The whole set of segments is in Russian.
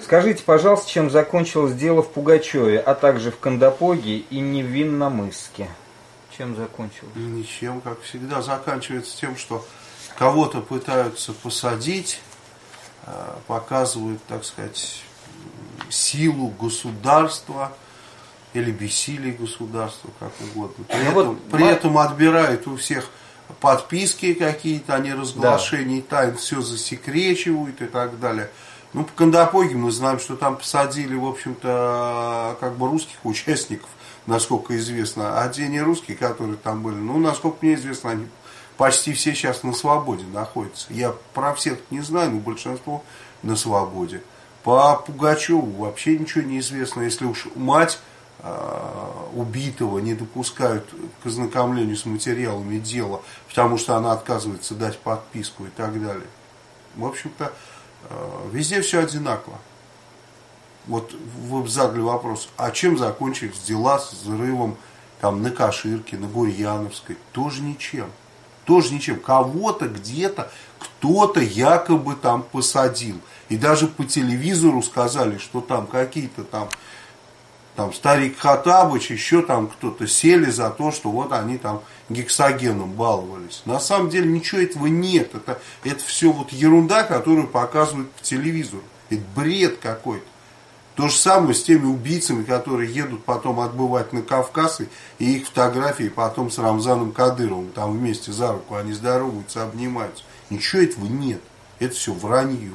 Скажите, пожалуйста, чем закончилось дело в Пугачеве, а также в Кандапоге и Невинномысске? Чем закончилось? Ничем, как всегда, заканчивается тем, что кого-то пытаются посадить, показывают, так сказать, силу государства или бессилие государства, как угодно. При этом отбирают у всех подписки какие-то о неразглашении тайн, все засекречивают и так далее. Ну, по Кандапоге мы знаем, что там посадили, в общем-то, как бы русских участников, насколько известно, а те не русские, которые там были, ну, насколько мне известно, они почти все сейчас на свободе находятся. Я про всех не знаю, но большинство на свободе. По Пугачеву вообще ничего не известно, если уж мать убитого не допускают к ознакомлению с материалами дела, потому что она отказывается дать подписку и так далее. В общем-то, везде все одинаково. Вот вы задали вопрос, а чем закончились дела с взрывом там, на Каширке, на Гурьяновской? Тоже ничем. Тоже ничем. Кого-то где-то, кто-то якобы там посадил. И даже по телевизору сказали, что там какие-то там старик Хаттабыч, еще там кто-то сели за то, что вот они там гексогеном баловались. На самом деле ничего этого нет. Это все вот ерунда, которую показывают по телевизору. Это бред какой-то. То же самое с теми убийцами, которые едут потом отбывать на Кавказ, и их фотографии потом с Рамзаном Кадыровым, там вместе за руку они здороваются, обнимаются. Ничего этого нет. Это все вранье.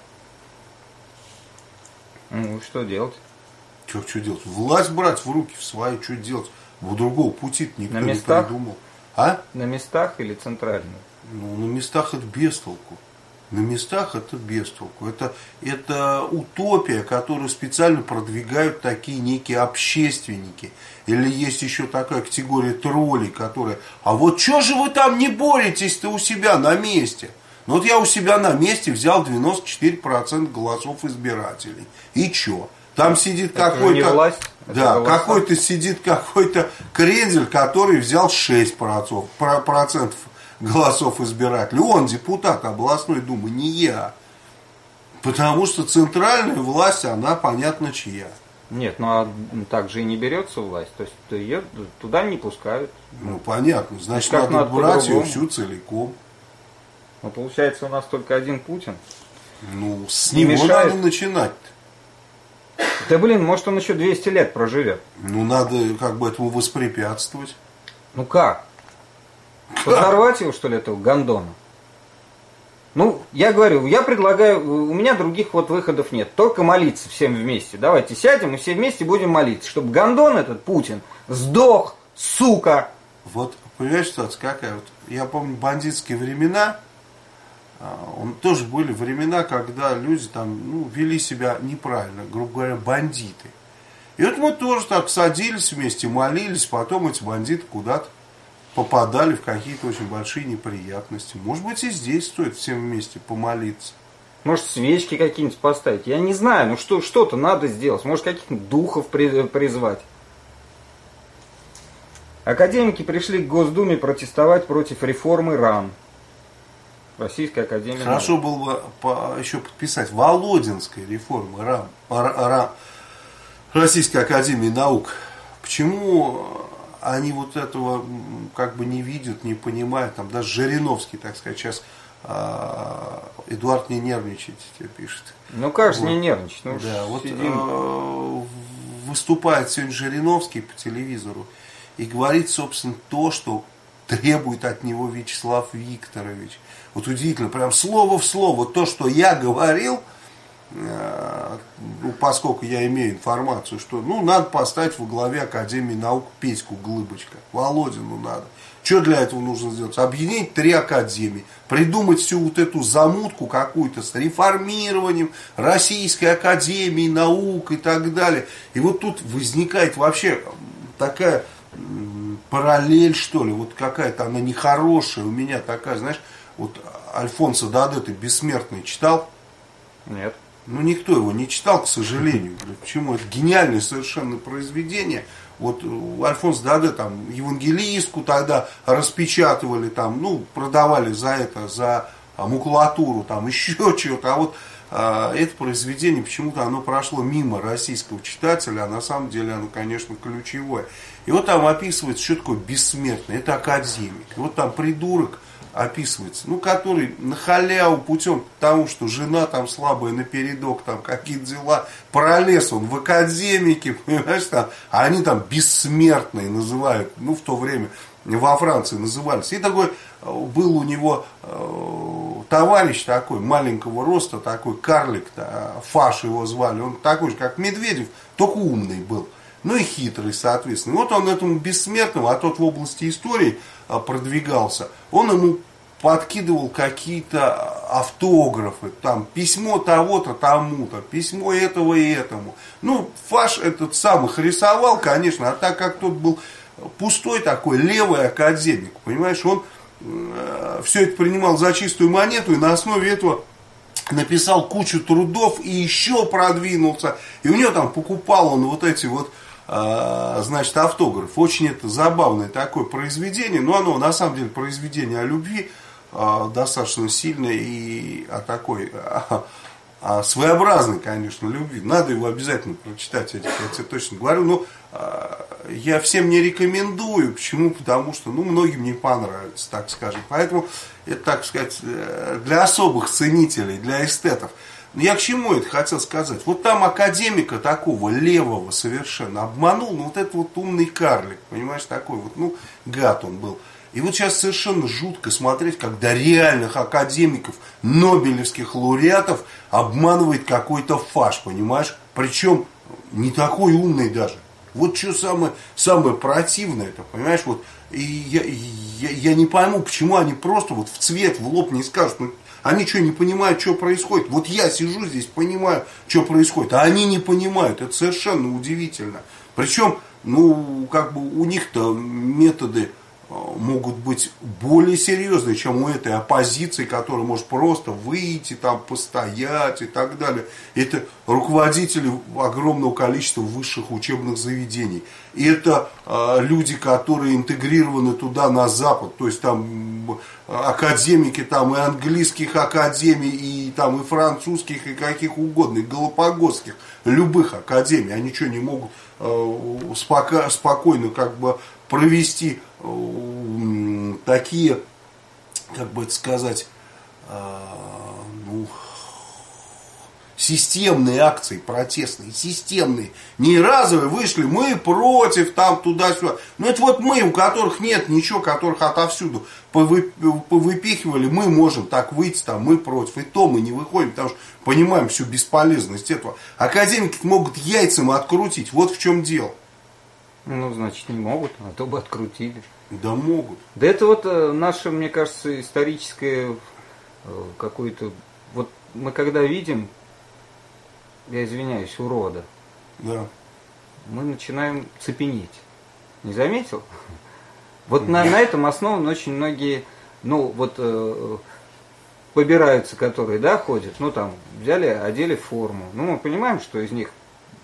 Ну, что делать? Что делать? Власть брать в руки в свои, что делать? Другого пути никто не придумал. А? На местах или центрально? Ну, на местах это бестолку. На местах это бестолку. Это утопия, которую специально продвигают такие некие общественники. Или есть еще такая категория троллей, которые: а вот что же вы там не боретесь-то у себя на месте? Ну вот я у себя на месте взял 94% голосов избирателей. И что? Там сидит какой-то... Да, какой-то сидит какой-то крендель, который взял 6% голосов избирателей. Он депутат областной думы, не я. Потому что центральная власть, она понятно чья. Нет, ну а так же и не берется власть. То есть ее туда не пускают. Ну понятно, значит надо брать ее всю целиком. Ну получается у нас только один Путин. Ну с него надо начинать-то. Да блин, может он еще 200 лет проживет. Ну надо как бы этому воспрепятствовать. Ну как? Подорвать его, что ли, этого гондона? Ну, я говорю, я предлагаю, у меня других вот выходов нет. Только молиться всем вместе. Давайте сядем и все вместе будем молиться, чтобы гондон этот, Путин, сдох, сука. Вот, понимаешь, ситуация какая? Вот, я помню бандитские времена. Тоже были времена, когда люди там, вели себя неправильно, грубо говоря, бандиты. И вот мы тоже так садились вместе, молились, потом эти бандиты куда-то попадали в какие-то очень большие неприятности. Может быть, и здесь стоит всем вместе помолиться. Может, свечки какие-нибудь поставить. Я не знаю, ну что-то надо сделать. Может, каких-нибудь духов призвать. Академики пришли к Госдуме протестовать против реформы РАН. Российская академия наук. Хорошо было бы еще подписать Володинской реформы РАН. Российской академии наук. Почему они вот этого как бы не видят, не понимают? Там даже Жириновский, так сказать, сейчас Эдуард, не нервничайте, тебе пишет. Ну как же не нервничать? Ну, да, вот выступает сегодня Жириновский по телевизору и говорит, собственно, то, что требует от него Вячеслав Викторович. Вот удивительно, прям слово в слово, то, что я говорил, поскольку я имею информацию, что надо поставить во главе Академии наук Петьку Глыбочка, Володину надо. Что для этого нужно сделать? Объединить 3 академии, придумать всю вот эту замутку какую-то с реформированием Российской академии наук и так далее. И вот тут возникает вообще такая параллель, что ли, вот какая-то она нехорошая у меня такая, знаешь, вот Альфонсо Даде ты «Бессмертный» читал? Нет. Никто его не читал, к сожалению. Почему? Это гениальное совершенно произведение. Вот Альфонсо Даде там евангелистку тогда распечатывали, там, продавали за это, за макулатуру, там еще чего-то. А вот это произведение, почему-то оно прошло мимо российского читателя, а на самом деле оно, конечно, ключевое. И вот там описывается, что такое бессмертный. Это академик. И вот там придурок описывается, ну, который на халяву путем тому, что жена там слабая напередок, там какие-то дела, пролез он в академике, понимаешь, там, а они там бессмертные называют, ну, в то время во Франции назывались. И такой был у него товарищ такой, маленького роста, такой карлик, Фаш его звали, он такой же, как Медведев, только умный был. Ну и хитрый, соответственно. И вот он этому бессмертному, а тот в области истории продвигался, он ему подкидывал какие-то автографы, там, письмо того-то тому-то, письмо этого и этому. Ну, Фаш этот сам их рисовал, конечно, а так как тот был пустой такой, левый академик, понимаешь, он все это принимал за чистую монету и на основе этого написал кучу трудов и еще продвинулся. И у него там покупал он вот эти вот, значит, автографы. Очень это забавное такое произведение, но оно на самом деле произведение о любви, достаточно сильное и о такой своеобразной, конечно, любви. Надо его обязательно прочитать, я тебе точно говорю. Но я всем не рекомендую. Почему? Потому что, ну, многим не понравится, так скажем. Поэтому это, так сказать, для особых ценителей, для эстетов. Но я к чему это хотел сказать? Вот там академика такого левого совершенно обманул, ну, вот этот вот умный карлик, понимаешь, такой вот, ну, гад он был. И вот сейчас совершенно жутко смотреть, когда реальных академиков, нобелевских лауреатов обманывает какой-то Фаш, понимаешь? Причем не такой умный даже. Вот что самое противное это, понимаешь? Вот, и я не пойму, почему они просто вот в цвет, в лоб не скажут. Ну, они что, не понимают, что происходит? Вот я сижу здесь, понимаю, что происходит, а они не понимают. Это совершенно удивительно. Причем, ну, как бы у них-то методы могут быть более серьезные, чем у этой оппозиции, которая может просто выйти, там, постоять и так далее. Это руководители огромного количества высших учебных заведений. И это люди, которые интегрированы туда на Запад. То есть там академики там, и английских академий, и, там, и французских, и каких угодно, и галапагосских, любых академий. Они что, не могут спокойно как бы провести такие, как бы это сказать, ну, системные акции протестные, системные, не разовые, вышли, мы против, там, туда-сюда. Ну, это вот мы, у которых нет ничего, которых отовсюду повыпихивали, мы можем так выйти, там, мы против. И то мы не выходим, потому что понимаем всю бесполезность этого. Академики могут яйцем открутить, вот в чем дело. Ну, значит, не могут, а то бы открутили. Да могут. Да это вот наше, мне кажется, историческое какое-то... Вот мы когда видим, я извиняюсь, урода, да, мы начинаем цепенеть. Не заметил? Вот на этом основаны очень многие, ну, вот побираются, которые, да, ходят, ну, там, взяли, одели форму. Ну, мы понимаем, что из них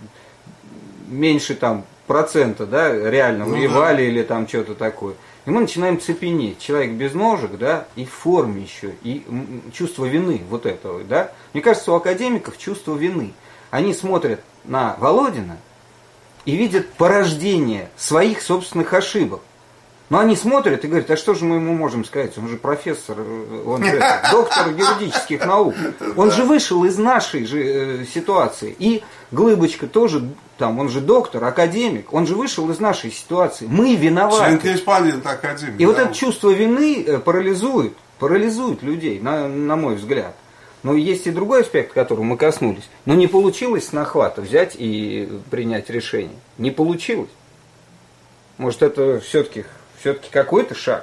меньше там процента, да, реально воевали, да, или там что-то такое. И мы начинаем цепенеть. Человек без ножек, да, и в форме еще, и чувство вины вот этого, да. Мне кажется, у академиков чувство вины. Они смотрят на Володина и видят порождение своих собственных ошибок. Но они смотрят и говорят, а что же мы ему можем сказать? Он же профессор, он же доктор юридических наук. Он же вышел из нашей же ситуации. И Глыбочка тоже, там, он же доктор, академик, он же вышел из нашей ситуации. Мы виноваты. Член-корреспондент академик. И вот это чувство вины парализует людей, на мой взгляд. Но есть и другой аспект, которого мы коснулись. Но не получилось с нахвата взять и принять решение. Не получилось. Может, это все-таки какой-то шаг?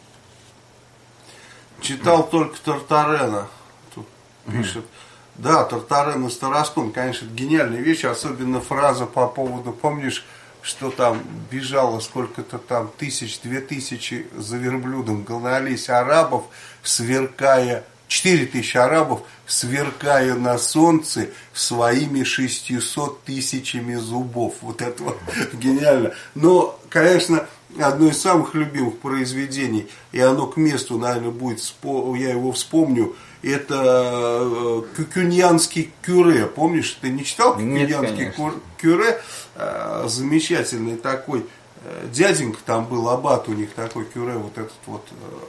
Читал только Тартарена. Тут пишет. Да, Тартарен и Старостон, конечно, это гениальная вещь. Особенно фраза по поводу, помнишь, что там бежало сколько-то там 2000 за верблюдом гнались арабов, сверкая, 4000 арабов, сверкая на солнце своими 600 000 зубов. Вот это вот гениально. Но, конечно, одно из самых любимых произведений, и оно к месту, наверное, будет, я его вспомню, это Кюкюньянский кюре. Помнишь, ты не читал Кюкюньянский кюре? Замечательный такой дяденька там был, аббат у них такой кюре, вот этот вот.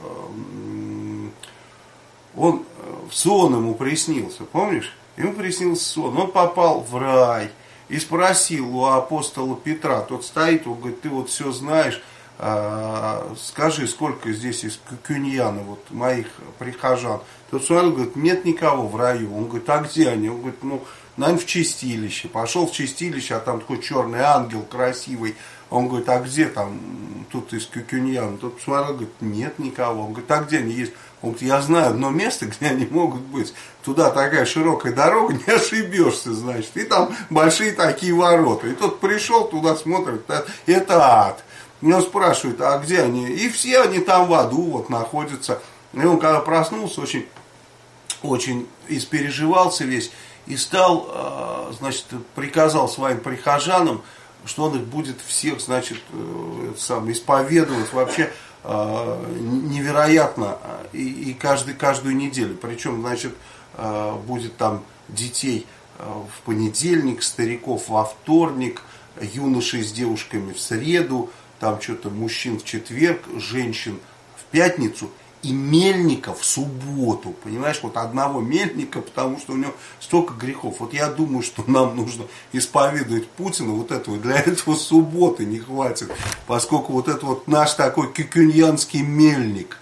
Он в сон ему приснился, помнишь? Ему приснился сон, он попал в рай и спросил у апостола Петра, тот стоит, он говорит, ты вот все знаешь, скажи, сколько здесь из кюкюньяна, вот моих прихожан. Тот смотрел, говорит, нет никого в раю. Он говорит, а где они? Он говорит, ну, наверное, в чистилище. Пошел в чистилище, а там такой черный ангел красивый. Он говорит, а где там, тут из кюкюньяна? Тот посмотрел, говорит, нет никого. Он говорит, а где они есть? Он говорит, я знаю одно место, где они могут быть. Туда такая широкая дорога, не ошибешься, значит. И там большие такие ворота. И тот пришел туда, смотрит, это ад. И он спрашивает, а где они? И все они там в аду вот находятся. И он когда проснулся, очень испереживался весь. И стал, значит, приказал своим прихожанам, что он их будет всех, значит, исповедовать вообще невероятно. И каждую неделю. Причем, значит, будет там детей в понедельник, стариков во вторник, юношей с девушками в среду, там что-то мужчин в четверг, женщин в пятницу и мельника в субботу. Понимаешь, вот одного мельника, потому что у него столько грехов. Вот я думаю, что нам нужно исповедовать Путина, вот этого, для этого субботы не хватит, поскольку вот это вот наш такой кюкюньянский мельник.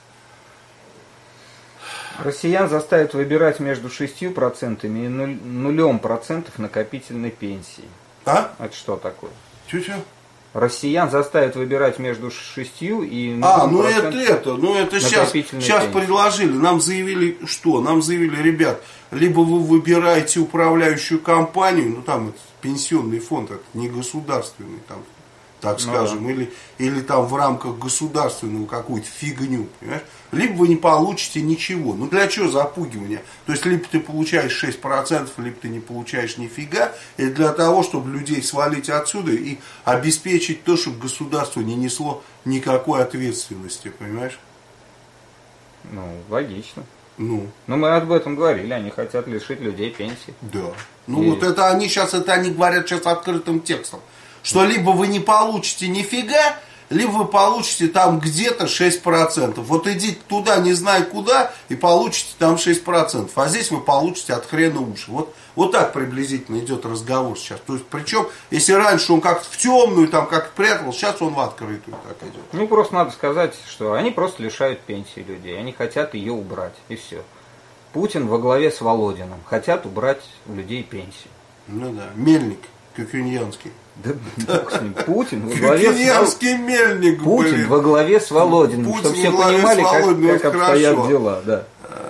Россиян заставят выбирать между 6% и 0% накопительной пенсии. А? Это что такое? Чё? Россиян заставят выбирать между 6 и 0%. Ну это сейчас предложили. Нам заявили, что? Нам заявили, ребят, либо вы выбираете управляющую компанию, ну там это пенсионный фонд, это не государственный, там, так скажем, или там в рамках государственного какую-то фигню, понимаешь? Либо вы не получите ничего. Ну для чего запугивание? То есть либо ты получаешь 6%, либо ты не получаешь нифига. И для того, чтобы людей свалить отсюда и обеспечить то, чтобы государство не несло никакой ответственности, понимаешь? Ну, логично. Ну. Но мы об этом говорили, они хотят лишить людей пенсии. Да. Ну вот это они сейчас, они говорят сейчас открытым текстом. Что либо вы не получите нифига, либо вы получите там где-то 6%. Вот идите туда, не знаю куда, и получите там 6%. А здесь вы получите от хрена уши. Вот так приблизительно идет разговор сейчас. То есть, причем, если раньше он как-то в темную, там как-то прятал, сейчас он в открытую так идет. Ну, просто надо сказать, что они просто лишают пенсии людей. Они хотят ее убрать, и все. Путин во главе с Володиным хотят убрать у людей пенсию. Ну да, мельник кюкюньянский. Да бог с ним. Путин во главе мельник, Путин во главе с Володиным, чтобы все понимали, как обстоят дела. Да.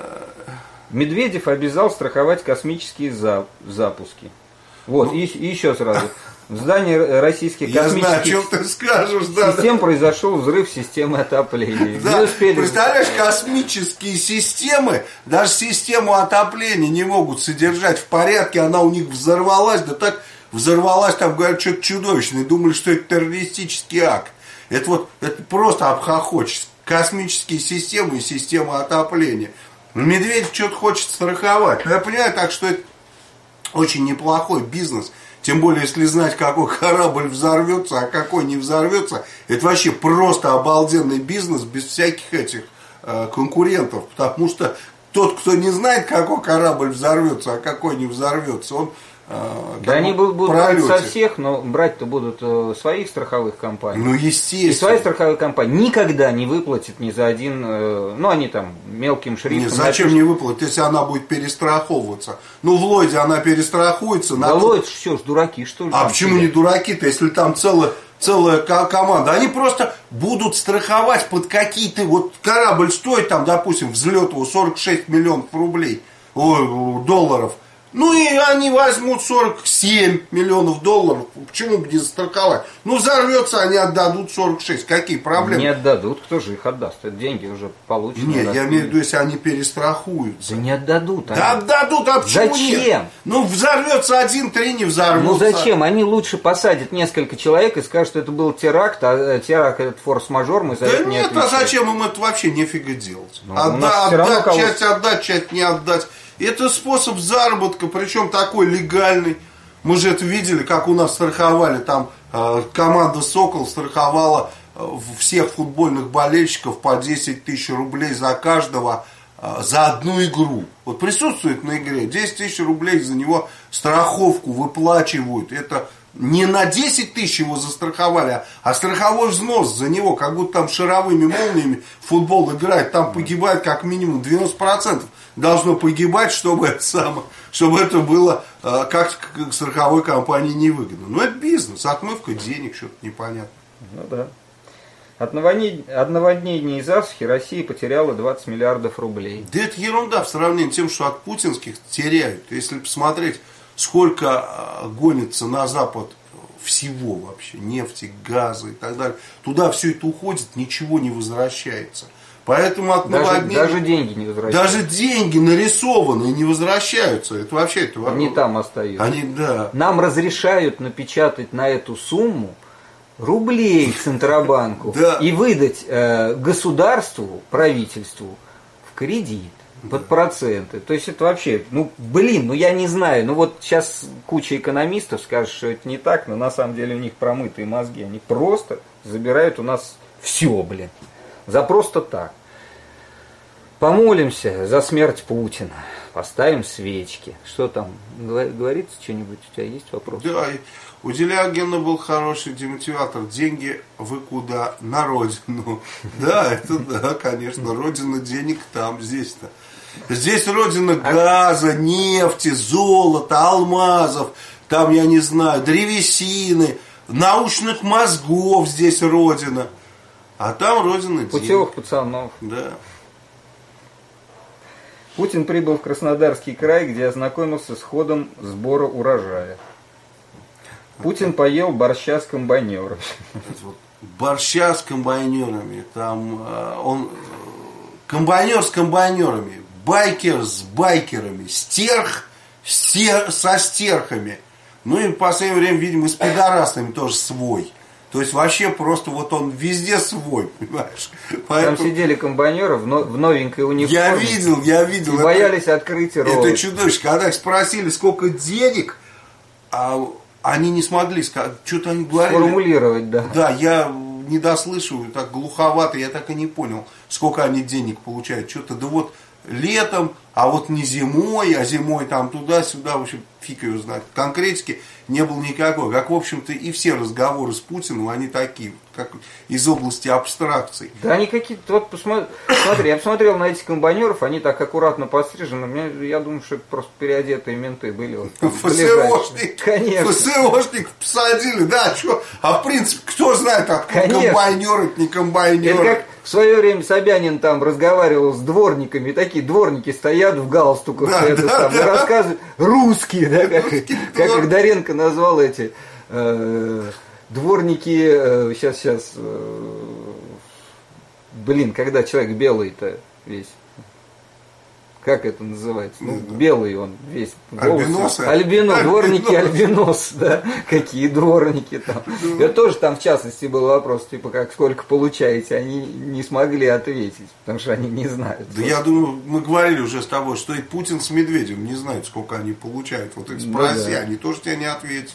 Медведев обязал страховать космические запуски. Вот, и еще сразу. В здании российских космических систем произошел взрыв системы отопления. Да, представляешь, космические системы, даже систему отопления не могут содержать в порядке, она у них взорвалась, да так взорвалась, там, говорят, что-то чудовищное, думали, что это террористический акт. Это просто обхохочется. Космические системы и система отопления. Медведев что-то хочет страховать. Но я понимаю так, что это очень неплохой бизнес. Тем более, если знать, какой корабль взорвется, а какой не взорвется. Это вообще просто обалденный бизнес без всяких этих конкурентов. Потому что тот, кто не знает, какой корабль взорвется, а какой не взорвется, он да они будут брать со всех, но брать-то будут своих страховых компаний. Ну, естественно. И свои страховые компании никогда не выплатят ни за один, ну, они там мелким шрифтом. Нет, зачем не выплатят, если она будет перестраховываться? Ну, в Ллойде она перестрахуется. Да Ллойд, что ж, дураки, что ли? А почему не дураки-то, если там целая команда? Они просто будут страховать под какие-то, вот корабль стоит там, допустим, взлет его 46 миллионов рублей, долларов. Ну и они возьмут 47 миллионов долларов. Почему бы не застраховать? Ну взорвется, они отдадут 46. Какие проблемы? Не отдадут, кто же их отдаст? Это деньги уже получены. Нет, я имею в виду, если они перестрахуются. Да не отдадут. Да отдадут, а почему зачем? Нет? Ну взорвется 1-3, не взорвется. Ну зачем? Они лучше посадят несколько человек и скажут, что это был теракт, а теракт это форс-мажор, мы за это не отвечаем. А зачем им это вообще нефига делать? Ну, Отдать, часть не отдать. Это способ заработка, причем такой легальный. Мы же это видели, как у нас страховали. Там команда «Сокол» страховала всех футбольных болельщиков по 10 тысяч рублей за каждого за одну игру. Вот присутствует на игре, 10 тысяч рублей за него страховку выплачивают. Это не на 10 тысяч его застраховали, а страховой взнос за него, как будто там шаровыми молниями футбол играет. Там погибает как минимум 90%. Должно погибать, чтобы это было как страховой компании невыгодно. Но это бизнес, отмывка денег, что-то непонятно. Ну да. От наводнений и засухи Россия потеряла 20 миллиардов рублей. Да это ерунда в сравнении с тем, что от путинских теряют. Если посмотреть, сколько гонится на Запад всего вообще, нефти, газа и так далее. Туда все это уходит, ничего не возвращается. Поэтому от наводнений... Даже деньги не возвращаются. Даже деньги нарисованные не возвращаются. Это вообще... Они там остаются. Да. Нам разрешают напечатать на эту сумму рублей Центробанку да. и выдать государству, правительству в кредит под проценты. То есть это вообще, я не знаю. Вот сейчас куча экономистов скажет, что это не так, но на самом деле у них промытые мозги. Они просто забирают у нас все, за просто так. Помолимся за смерть Путина. Поставим свечки. Что там? Говорится что-нибудь? У тебя есть вопрос? Да, у Делягина был хороший демотиватор. Деньги вы куда? На родину. Да, это да, конечно. Родина денег там, здесь-то. Здесь родина газа, нефти, золота, алмазов. Там, я не знаю, древесины, научных мозгов здесь родина. А там родина денег. Путевых пацанов. Да. Путин прибыл в Краснодарский край, где ознакомился с ходом сбора урожая. Путин поел борща с комбайнерами. Борща с комбайнерами. Там он комбайнер с комбайнерами, байкер с байкерами, стерх со стерхами. Ну и в последнее время, видимо, с пидорасами тоже свой. То есть вообще просто он везде свой, понимаешь? Там сидели комбайнеры в новенькой униформе. Я видел. И боялись открыть рот. Это чудовище. Когда их спросили, сколько денег, они не смогли сказать, что-то они говорили. Сформулировать, да. Да, я не дослышал, так глуховато, я так и не понял, сколько они денег получают. Что-то, летом, а не зимой, а зимой там туда-сюда, в общем, фиг его знает. Конкретики не было никакой. Как, в общем-то, и все разговоры с Путиным, они такие, как из области абстракций. Да они какие-то, смотри, я посмотрел на этих комбайнеров, они так аккуратно подстрижены, я думаю, что это просто переодетые менты были. ФСОшник. Конечно. ФСОшник посадили, да, что? А в принципе, кто знает, откуда комбайнеры, это не комбайнеры. Это как в свое время Собянин там разговаривал с дворниками, такие дворники стоят в галстуках, рассказывают, русские, как Игдоренко назвал эти дворники, сейчас, когда человек белый-то весь, как это называется? Белый он весь. Альбиносы? Дворники альбинос, да. Какие дворники там. Это тоже там в частности был вопрос, сколько получаете, они не смогли ответить, потому что они не знают. Да я думаю, мы говорили уже с тобой, что и Путин с Медведевым не знают, сколько они получают. Их спроси, они тоже тебе не ответят.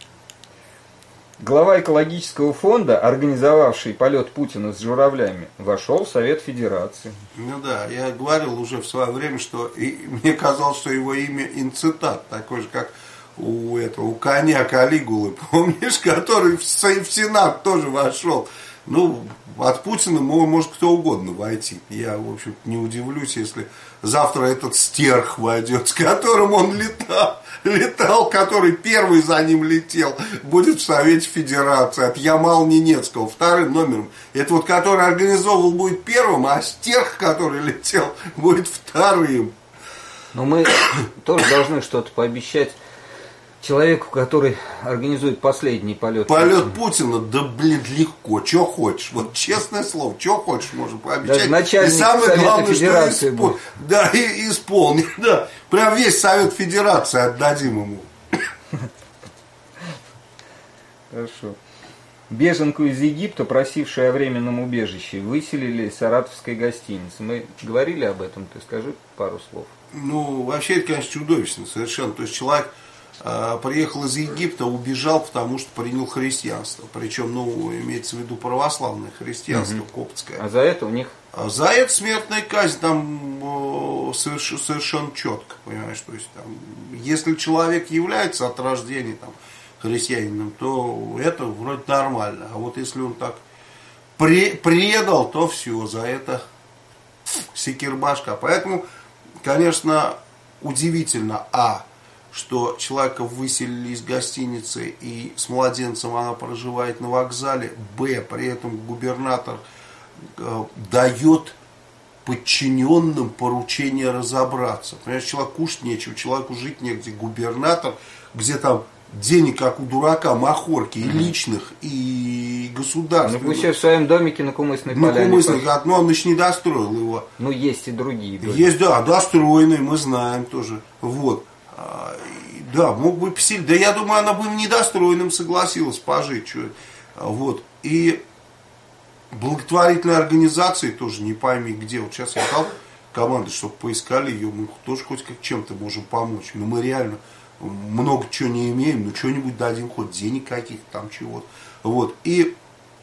Глава экологического фонда, организовавший полет Путина с журавлями, вошел в Совет Федерации. Ну да, я говорил уже в свое время, что мне казалось, что его имя Инцитат, такой же, как у коня Калигулы, помнишь, который в Сенат тоже вошел. От Путина может кто угодно войти. Я, в общем, не удивлюсь, если завтра этот стерх войдет, с которым он летал, который первый за ним летел, будет в Совете Федерации от Ямал-Ненецкого, вторым номером. Это который организовывал, будет первым, а стерх, который летел, будет вторым. Но мы тоже должны что-то пообещать человеку, который организует последний полет. Полет Путина, да блин, легко, что хочешь. Вот честное слово, что хочешь, можно пообещать. И самое главное, что да, и исполнить. Да. Прям весь Совет Федерации отдадим ему. Хорошо. Беженку из Египта, просившую о временном убежище, выселили из саратовской гостиницы. Мы говорили об этом, ты скажи пару слов. Ну, вообще, это, конечно, чудовищно совершенно. То есть человек приехал из Египта, убежал, потому что принял христианство. Причем, ну, имеется в виду православное христианство, коптское. А за это у них? За это смертная казнь там совершенно четко, понимаешь. То есть, там, если человек является от рождения там, христианином, то это вроде нормально. А вот если он так предал, то все, за это секирбашка. Поэтому, конечно, удивительно, что человека выселили из гостиницы и с младенцем она проживает на вокзале, при этом губернатор дает подчиненным поручение разобраться. Понимаешь, человек кушать нечего, человеку жить негде. Губернатор, где там денег, как у дурака, махорки, и личных, и государственных. Ну, пусть в своем домике на Кумысной поляне. На Кумысной, ну, он еще не достроил его. Ну, есть и другие дома. Есть, да, достроенные, мы знаем тоже. Вот. Да, мог бы поселить. Да я думаю, она бы недостроенным согласилась пожить. Что. Вот. И благотворительные организации тоже не пойми где. Вот сейчас я дал команду, чтобы поискали ее. Мы тоже хоть как чем-то можем помочь. Но мы реально много чего не имеем. Но что-нибудь дадим, хоть денег каких-то там чего-то. Вот. И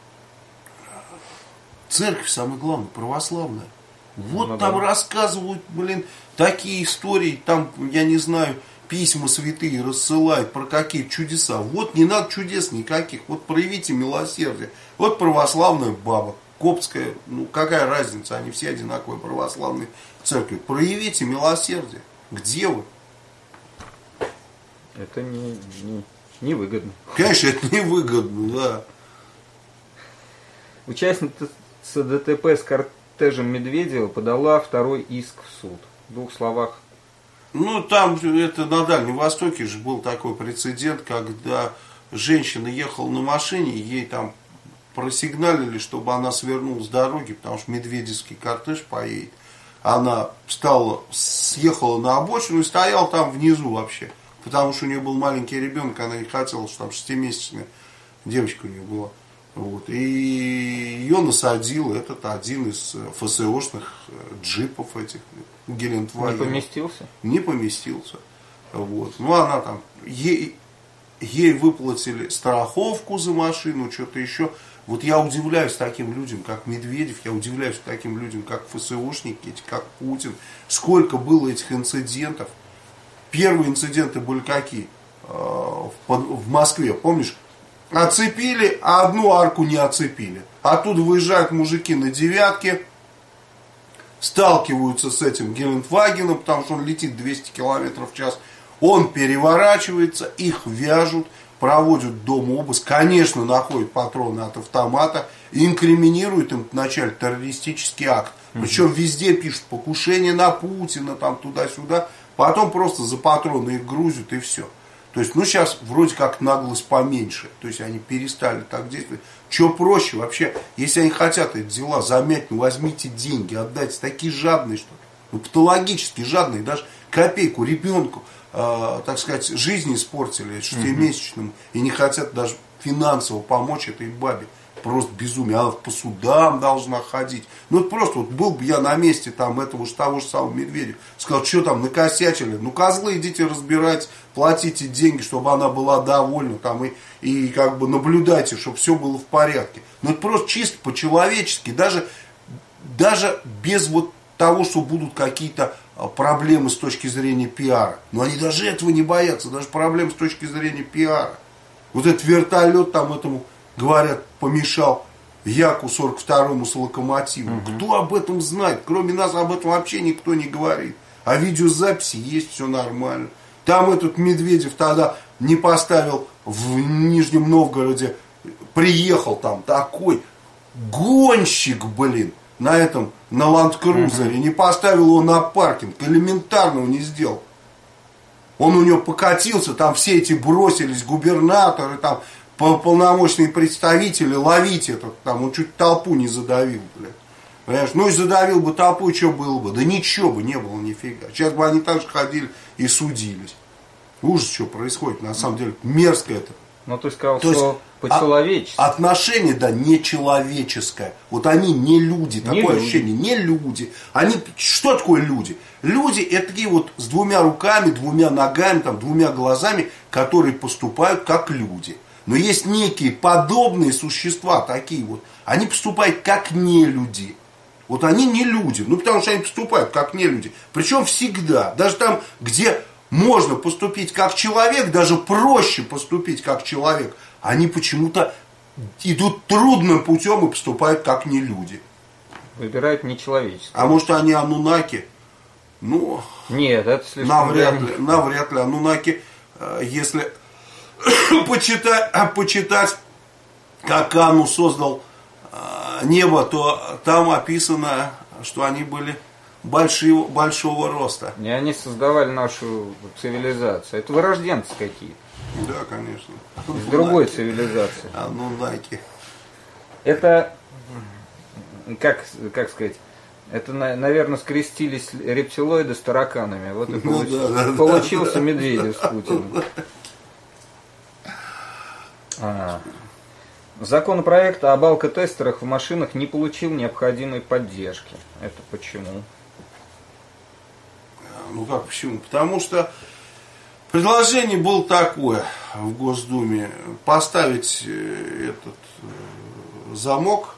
церковь, самое главное, православная. Вот там рассказывают, блин, такие истории, там, я не знаю, письма святые рассылают про какие чудеса. Вот не надо чудес никаких, вот проявите милосердие. Вот православная баба, коптская, ну какая разница, они все одинаковые православные церкви. Проявите милосердие. Где вы? Это не выгодно. Конечно, это не выгодно, да. Участница ДТП с кортежем Медведева подала второй иск в суд. В двух словах. Ну, там это на Дальнем Востоке же был такой прецедент, когда женщина ехала на машине, ей там просигналили, чтобы она свернула с дороги, потому что медведевский кортеж поедет. Она съехала на обочину и стояла там внизу вообще. Потому что у нее был маленький ребенок, она не хотела, что там 6-месячная девочка у нее была. Вот. И ее насадил этот один из ФСОшных джипов этих, Гелендвагена. Не поместился? Не поместился. Вот. Ну, она там, ей выплатили страховку за машину, что-то еще. Вот я удивляюсь таким людям, как Медведев, я удивляюсь таким людям, как ФСОшники, как Путин. Сколько было этих инцидентов. Первые инциденты были какие? В Москве, помнишь? Оцепили, а одну арку не оцепили. Оттуда выезжают мужики на девятке, сталкиваются с этим Гелендвагеном, потому что он летит 200 км в час. Он переворачивается, их вяжут, проводят дом обыск. Конечно, находят патроны от автомата, инкриминируют им вначале террористический акт. Причем везде пишут покушение на Путина, там туда-сюда. Потом просто за патроны их грузят и все. То есть, ну, сейчас вроде как наглость поменьше. То есть, они перестали так действовать. Что проще вообще, если они хотят эти дела замять, ну, возьмите деньги, отдайте. Такие жадные, что ли. Ну, патологически жадные. Даже копейку ребенку, так сказать, жизнь испортили 6-месячному. И не хотят даже финансово помочь этой бабе. Просто безумие. Она по судам должна ходить. Ну, это просто, вот был бы я на месте там этого же того же самого Медведева. Сказал, что там накосячили. Ну, козлы, идите разбирать, платите деньги, чтобы она была довольна. Там, и как бы наблюдайте, чтобы все было в порядке. Ну, это просто чисто по-человечески. Даже без вот того, что будут какие-то проблемы с точки зрения пиара. Но они даже этого не боятся. Даже проблем с точки зрения пиара. Вот этот вертолет там этому... Говорят, помешал Яку 42-му с локомотивом. Кто об этом знает? Кроме нас об этом вообще никто не говорит. А видеозаписи есть, все нормально. Там этот Медведев тогда не поставил в Нижнем Новгороде. Приехал там такой гонщик, блин. на Ланд-Крузере, не поставил его на паркинг, элементарного не сделал. Он у него покатился, там все эти бросились, губернаторы, там полномочные представители ловить этот, там он чуть толпу не задавил, блядь. Понимаешь? Ну и задавил бы толпу, и что было бы? Да ничего бы не было, нифига. Сейчас бы они так же ходили и судились. Ужас, что происходит, на самом деле, мерзко это. Ну ты сказал, что по-человечески. Отношение, да, нечеловеческое. Вот они не люди, такое ощущение, не люди. Они, что такое люди? Люди это такие вот с двумя руками, двумя ногами, там, двумя глазами, которые поступают как люди. Но есть некие подобные существа, такие вот, они поступают как не люди. Вот они не люди, ну потому что они поступают как не люди. Причем всегда, даже там, где можно поступить как человек, даже проще поступить как человек, они почему-то идут трудным путем и поступают как не люди. Выбирают нечеловеческое. А может они анунаки? Ну, нет, это слишком навряд ли. Анунаки, если почитать, как Ану создал небо, то там описано, что они были большого роста. И они создавали нашу цивилизацию. Это вырожденцы какие-то. Да, конечно. Из другой цивилизации. Анунаки. Это, как сказать, это, наверное, скрестились рептилоиды с тараканами. Вот и получился Медведев с Путиным. Законопроект об алкотестерах в машинах не получил необходимой поддержки. Это почему? Ну как почему? Потому что предложение было такое в Госдуме: поставить этот замок,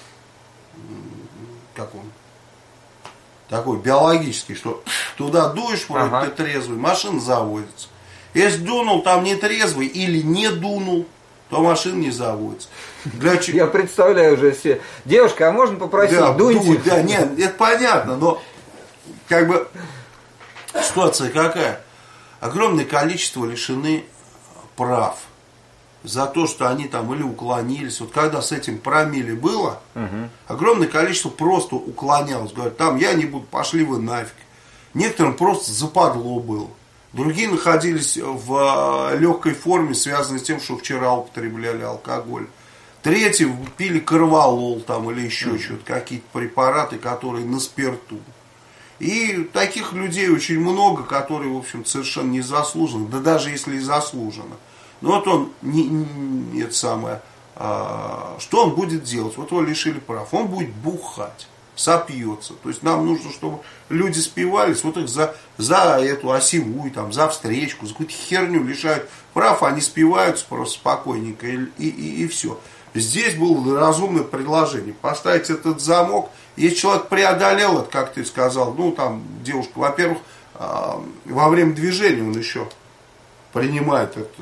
как он, такой биологический, что туда дуешь, вроде ты трезвый, машина заводится. Если дунул там не трезвый или не дунул, то машина не заводится. Я представляю уже себе. Девушка, а можно попросить, дуньте? Да, нет, это понятно, но как бы ситуация какая? Огромное количество лишены прав за то, что они там или уклонились. Вот когда с этим промилле было, огромное количество просто уклонялось. Говорят, там я не буду, пошли вы нафиг. Некоторым просто западло было. Другие находились в легкой форме, связанной с тем, что вчера употребляли алкоголь. Третьи пили корвалол там или еще что-то, какие-то препараты, которые на спирту. И таких людей очень много, которые, в общем, совершенно незаслуженно, да даже если и заслуженно. Но вот он, это самое, что он будет делать? Вот его лишили прав. Он будет бухать, сопьется. То есть нам нужно, чтобы люди спивались, вот их за эту осевую, там, за встречку, за какую-то херню лишают прав, они спиваются просто спокойненько и все. Здесь было разумное предложение: поставить этот замок. Если человек преодолел это, как ты сказал, ну там девушка, во-первых, во время движения он еще принимает это.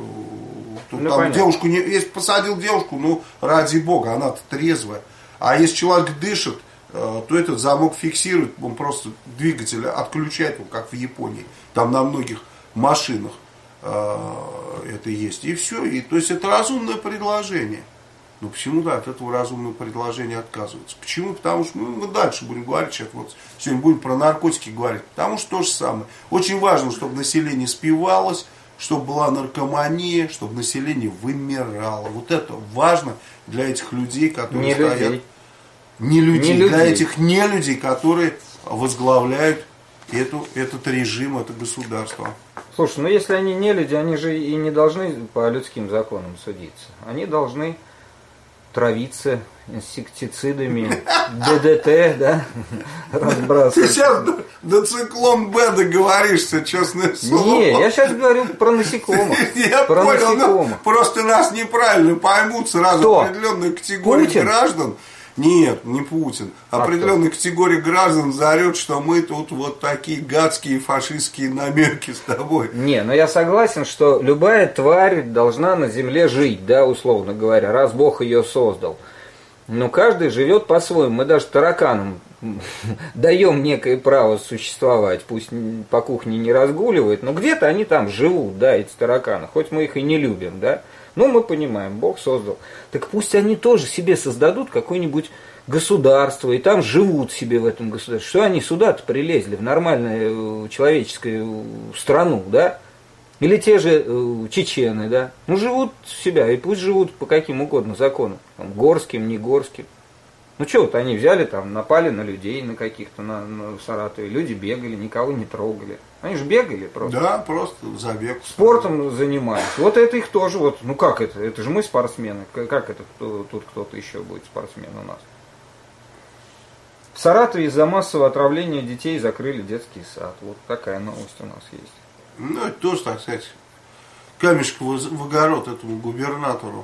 Там девушку, если посадил девушку, ну ради бога, она-то трезвая. А если человек дышит, то этот замок фиксирует, он просто двигатель отключает, как в Японии. Там на многих машинах это есть. И все. И, то есть это разумное предложение. Но почему-то от этого разумного предложения отказываются. Почему? Потому что мы дальше будем говорить, сейчас вот сегодня будем про наркотики говорить. Потому что то же самое. Очень важно, чтобы население спивалось, чтобы была наркомания, чтобы население вымирало. Вот это важно для этих людей, которые не стоят. Людей. Не людей. Не для этих не людей, которые возглавляют этот режим, это государство. Слушай, ну если они не люди, они же и не должны по людским законам судиться. Они должны травиться инсектицидами, ДДТ, да, разбрасывать. Ты сейчас до циклон Б договоришься, честное слово. Не, я сейчас говорю про насекомых. Я понял, но просто нас неправильно поймут сразу определенная категория граждан. Нет, не Путин. Определенная категория граждан заорет, что мы тут вот такие гадские фашистские намеки с тобой. Не, но я согласен, что любая тварь должна на земле жить, да, условно говоря, раз Бог ее создал. Но каждый живет по-своему. Мы даже тараканам даем некое право существовать. Пусть по кухне не разгуливают, но где-то они там живут, да, эти тараканы. Хоть мы их и не любим, да. Ну, мы понимаем, Бог создал. Так пусть они тоже себе создадут какой-нибудь государство, и там живут себе в этом государстве. Что они сюда-то прилезли, в нормальную человеческую страну, да? Или те же чечены, да? Ну, живут себя, и пусть живут по каким угодно законам. Там, горским, не горским. Ну, что вот они взяли, там, напали на людей, на каких-то, в Саратове. Люди бегали, никого не трогали. Они же бегали просто. Да, просто забег. Спортом занимались. Вот это их тоже, вот, ну как это? Это же мы спортсмены. Как это тут кто-то еще будет спортсмен у нас? В Саратове из-за массового отравления детей закрыли детский сад. Вот такая новость у нас есть. Ну, это тоже, так сказать, камешек в огород этому губернатору.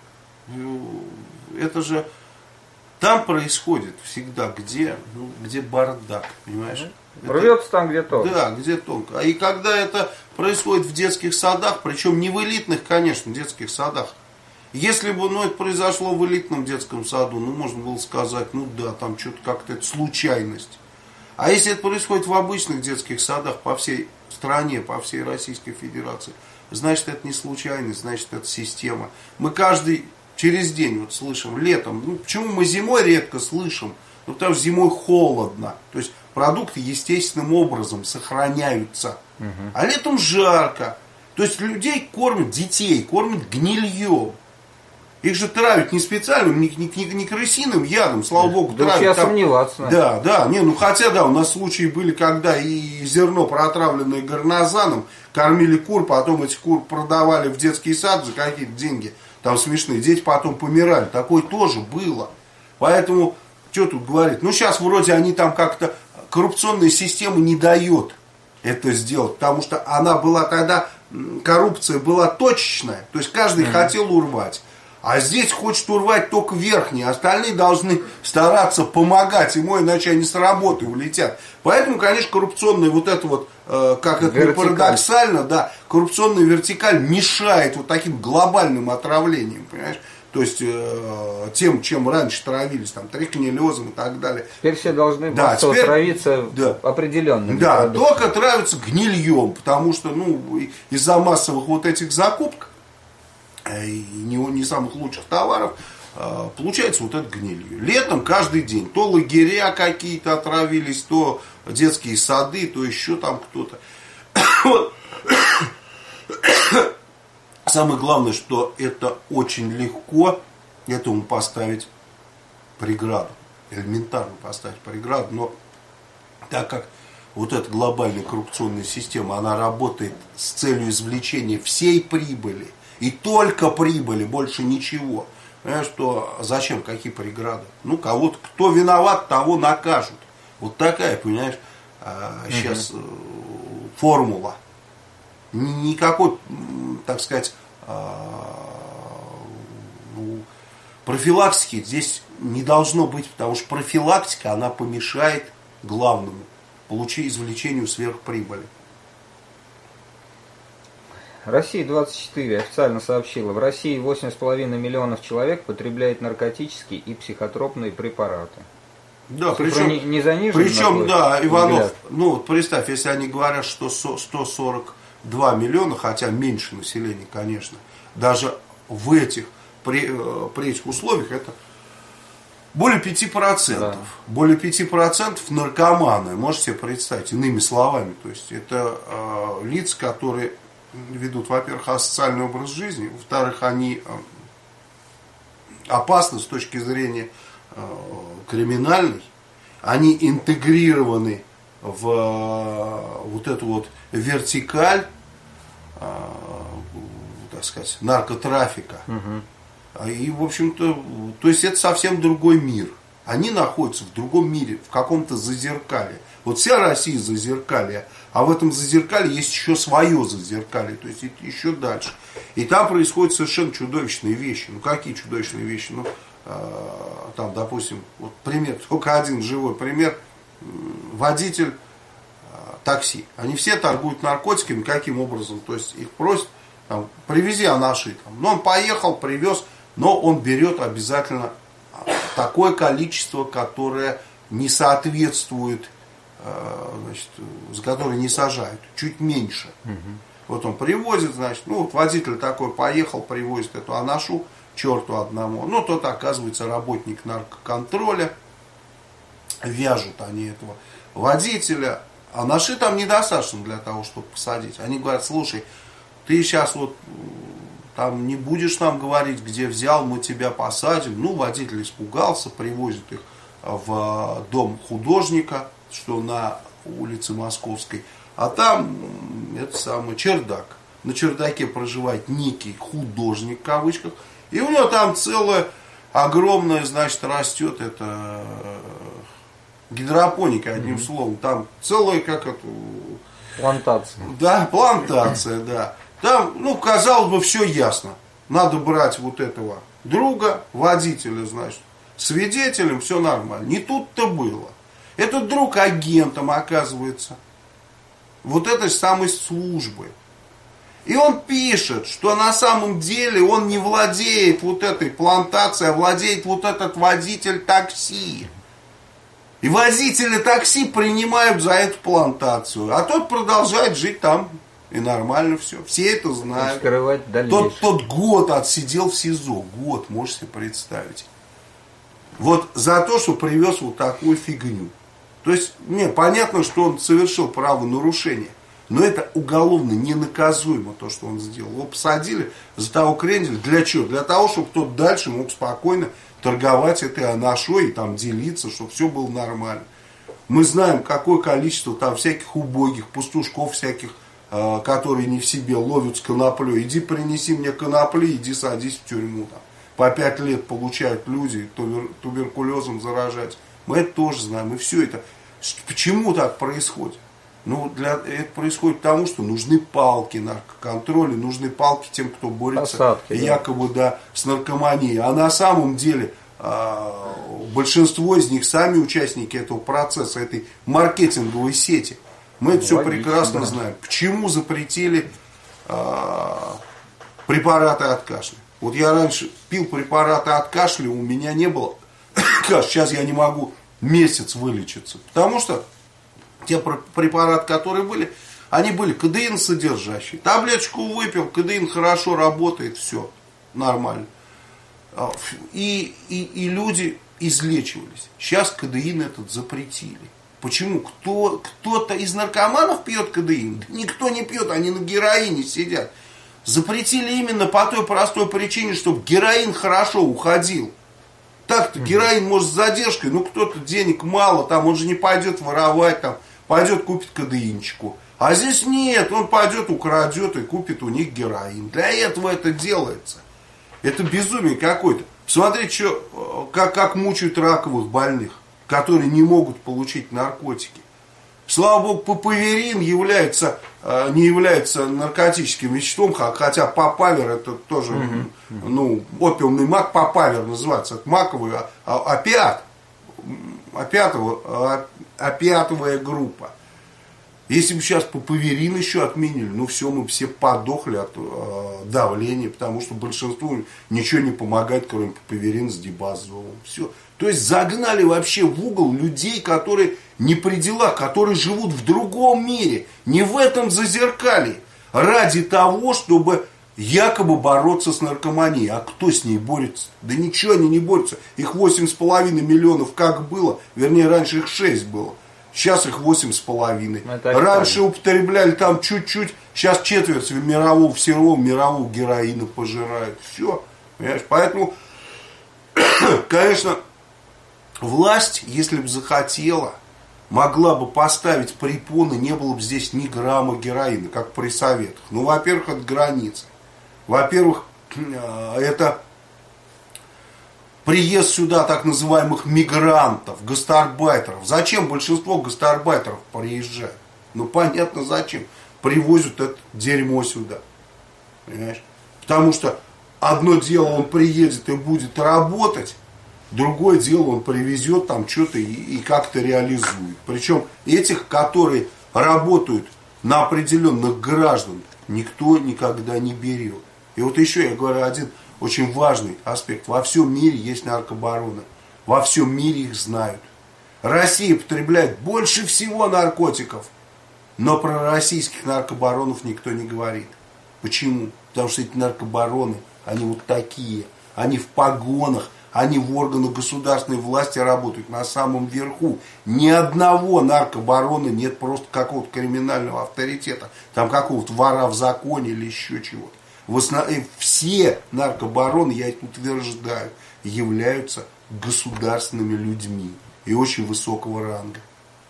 Это же там происходит всегда, где бардак, понимаешь? Рвется там, где тонко. Да, где тонко. И когда это происходит в детских садах, причем не в элитных, конечно, детских садах. Если бы, это произошло в элитном детском саду, можно было сказать, да, там что-то как-то это случайность. А если это происходит в обычных детских садах по всей стране, по всей Российской Федерации, значит, это не случайность, значит, это система. Мы каждый через день слышим летом. Почему мы зимой редко слышим? Потому что зимой холодно. То есть продукты естественным образом сохраняются. А летом жарко. То есть людей кормят, детей кормят гнильем. Их же травят не специальным, не крысиным ядом, слава богу, травят. Я сомневаться. Да, хотя у нас случаи были, когда и зерно, проотравленное горнозаном, кормили кур, потом эти кур продавали в детский сад за какие-то деньги, там смешные, дети потом помирали. Такое тоже было. Поэтому, что тут говорить? Сейчас вроде они там как-то, коррупционная система не дает это сделать, потому что она была тогда, коррупция была точечная, то есть каждый хотел урвать. А здесь хочет урвать только верхние, остальные должны стараться помогать ему, иначе они с работы улетят. Поэтому, конечно, коррупционная как это не парадоксально, да, коррупционная вертикаль мешает таким глобальным отравлениям, понимаешь? То есть тем, чем раньше травились, там, трихинеллезом и так далее. Теперь все должны травиться определенными. Да, только травятся гнильем, потому что, из-за массовых этих закупок, и не самых лучших товаров, получается это гнилью. Летом каждый день то лагеря какие-то отравились, то детские сады, то еще там кто-то. Самое главное, что это очень легко этому поставить преграду. Элементарно поставить преграду. Но так как эта глобальная коррупционная система, она работает с целью извлечения всей прибыли, и только прибыли, больше ничего. Понимаешь, что зачем, какие преграды? Кого-то, кто виноват, того накажут. Вот такая, понимаешь, сейчас формула. Никакой, так сказать, профилактики здесь не должно быть, потому что профилактика, она помешает главному, извлечению сверхприбыли. Россия-24 официально сообщила, в России 8,5 миллионов человек потребляет наркотические и психотропные препараты. Да, причем не занижен. Причем, да, Иванов, представь, если они говорят, что 142 миллиона, хотя меньше населения, конечно, даже в при этих условиях это более 5%. Да. Более 5% наркоманы, можете себе представить, иными словами. То есть это лица, которые ведут, во-первых, асоциальный образ жизни, во-вторых, они опасны с точки зрения криминальной, они интегрированы в эту вертикаль, так сказать, наркотрафика. И, в общем-то, то есть это совсем другой мир. Они находятся в другом мире, в каком-то зазеркалье. Вся Россия зазеркалье, а в этом зазеркалье есть еще свое зазеркалье, то есть еще дальше. И там происходят совершенно чудовищные вещи. Какие чудовищные вещи? Там, допустим, пример, только один живой пример. Водитель такси. Они все торгуют наркотиками. Каким образом? То есть их просят, привези анаши. Он поехал, привез, но он берет обязательно такое количество, которое не соответствует, за которое не сажают, чуть меньше. Он привозит, водитель такой поехал, привозит эту анашу, черту одному. Ну, тот, оказывается, работник наркоконтроля. Вяжут они этого водителя. А наши там недостаточно для того, чтобы посадить. Они говорят, слушай, ты сейчас вот там не будешь нам говорить, где взял, мы тебя посадим. Ну, водитель испугался, привозит их в дом художника, что на улице Московской. А там это самый чердак. На чердаке проживает некий художник, в кавычках. И у него там целая огромная, значит, растет это гидропоника, одним словом. Там целая, как это... Плантация. Да, плантация, да. Там, ну, казалось бы, все ясно. Надо брать вот этого друга, водителя, значит, свидетелем, все нормально. Не тут-то было. Этот друг агентом, оказывается, вот этой самой службы. И он пишет, что на самом деле он не владеет вот этой плантацией, а владеет вот этот водитель такси. И водители такси принимают за эту плантацию. А тот продолжает жить там. И нормально все. Все это знают. Скрывать дальше. Тот год отсидел в СИЗО. Год, можете себе представить. Вот за то, что привез вот такую фигню. То есть, понятно, что он совершил правонарушение. Но это уголовно ненаказуемо, то, что он сделал. Его посадили за того кренделя. Для чего? Для того, чтобы тот дальше мог спокойно торговать этой анашой и там делиться, чтобы все было нормально. Мы знаем, какое количество там всяких убогих, пастушков всяких, которые не в себе, ловят с коноплей. Иди принеси мне конопли, иди садись в тюрьму. Там. По 5 лет получают люди, туберкулезом заражать. Мы это тоже знаем. И все это. Почему так происходит? Ну, это происходит потому, что нужны палки наркоконтроля, нужны палки тем, кто борется Посадки, якобы да, с наркоманией. А на самом деле большинство из них сами участники этого процесса, этой маркетинговой сети. Мы это все прекрасно знаем. Почему запретили препараты от кашля? Вот я раньше пил препараты от кашля, у меня не было кашля. Сейчас я не могу месяц вылечиться. Потому что те препараты, которые были, они были кадеин содержащие. Таблеточку выпил, кадеин хорошо работает, все нормально. И люди излечивались. Сейчас кадеин этот запретили. Почему? Кто-то из наркоманов пьет кадеин? Никто не пьет, они на героине сидят. Запретили именно по той простой причине, чтобы героин хорошо уходил. Так-то героин может с задержкой, но кто-то денег мало, там он же не пойдет воровать, там, пойдет купит кадеинчику. А здесь нет, он пойдет, украдет и купит у них героин. Для этого это делается. Это безумие какое-то. Посмотрите, как мучают раковых больных, которые не могут получить наркотики. Слава богу, папаверин не является наркотическим веществом, хотя папавер это тоже, опиумный мак, папавер называется, это маковый опиат, опиатовая группа. Если бы сейчас папаверин еще отменили, все, мы бы все подохли от давления, потому что большинству ничего не помогает, кроме папаверина с дибазолом. Все. То есть загнали вообще в угол людей, которые не при делах, которые живут в другом мире, не в этом зазеркалье, ради того, чтобы якобы бороться с наркоманией. А кто с ней борется? Да ничего они не борются. Их 8,5 миллионов как было, вернее раньше их 6 было. Сейчас их 8,5. Раньше употребляли там чуть-чуть, сейчас четверть всего мирового героина пожирают. Все. Понимаешь? Поэтому, конечно, власть, если бы захотела, могла бы поставить препоны, не было бы здесь ни грамма героина, как при советах. Во-первых, это границы. Во-первых, это приезд сюда так называемых мигрантов, гастарбайтеров. Зачем большинство гастарбайтеров приезжают? Понятно зачем. Привозят это дерьмо сюда. Понимаешь? Потому что одно дело, он приедет и будет работать, другое дело, он привезет там что-то и как-то реализует. Причем этих, которые работают на определенных граждан, никто никогда не берет. И вот еще я говорю один очень важный аспект. Во всем мире есть наркобароны. Во всем мире их знают. Россия потребляет больше всего наркотиков. Но про российских наркобаронов никто не говорит. Почему? Потому что эти наркобароны, они вот такие. они в погонах, они в органах государственной власти работают, на самом верху. Ни одного наркобарона нет просто какого-то криминального авторитета, там какого-то вора в законе или еще чего-то. Все наркобароны, я это утверждаю, являются государственными людьми и очень высокого ранга.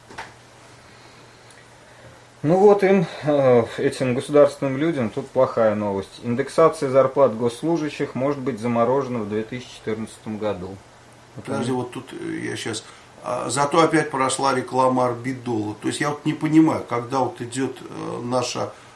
Ну вот этим государственным людям тут плохая новость. Индексация зарплат госслужащих может быть заморожена в 2014 году. Подожди, вот тут я сейчас... Зато опять прошла реклама Орбидола. То есть я вот не понимаю, когда вот идет наш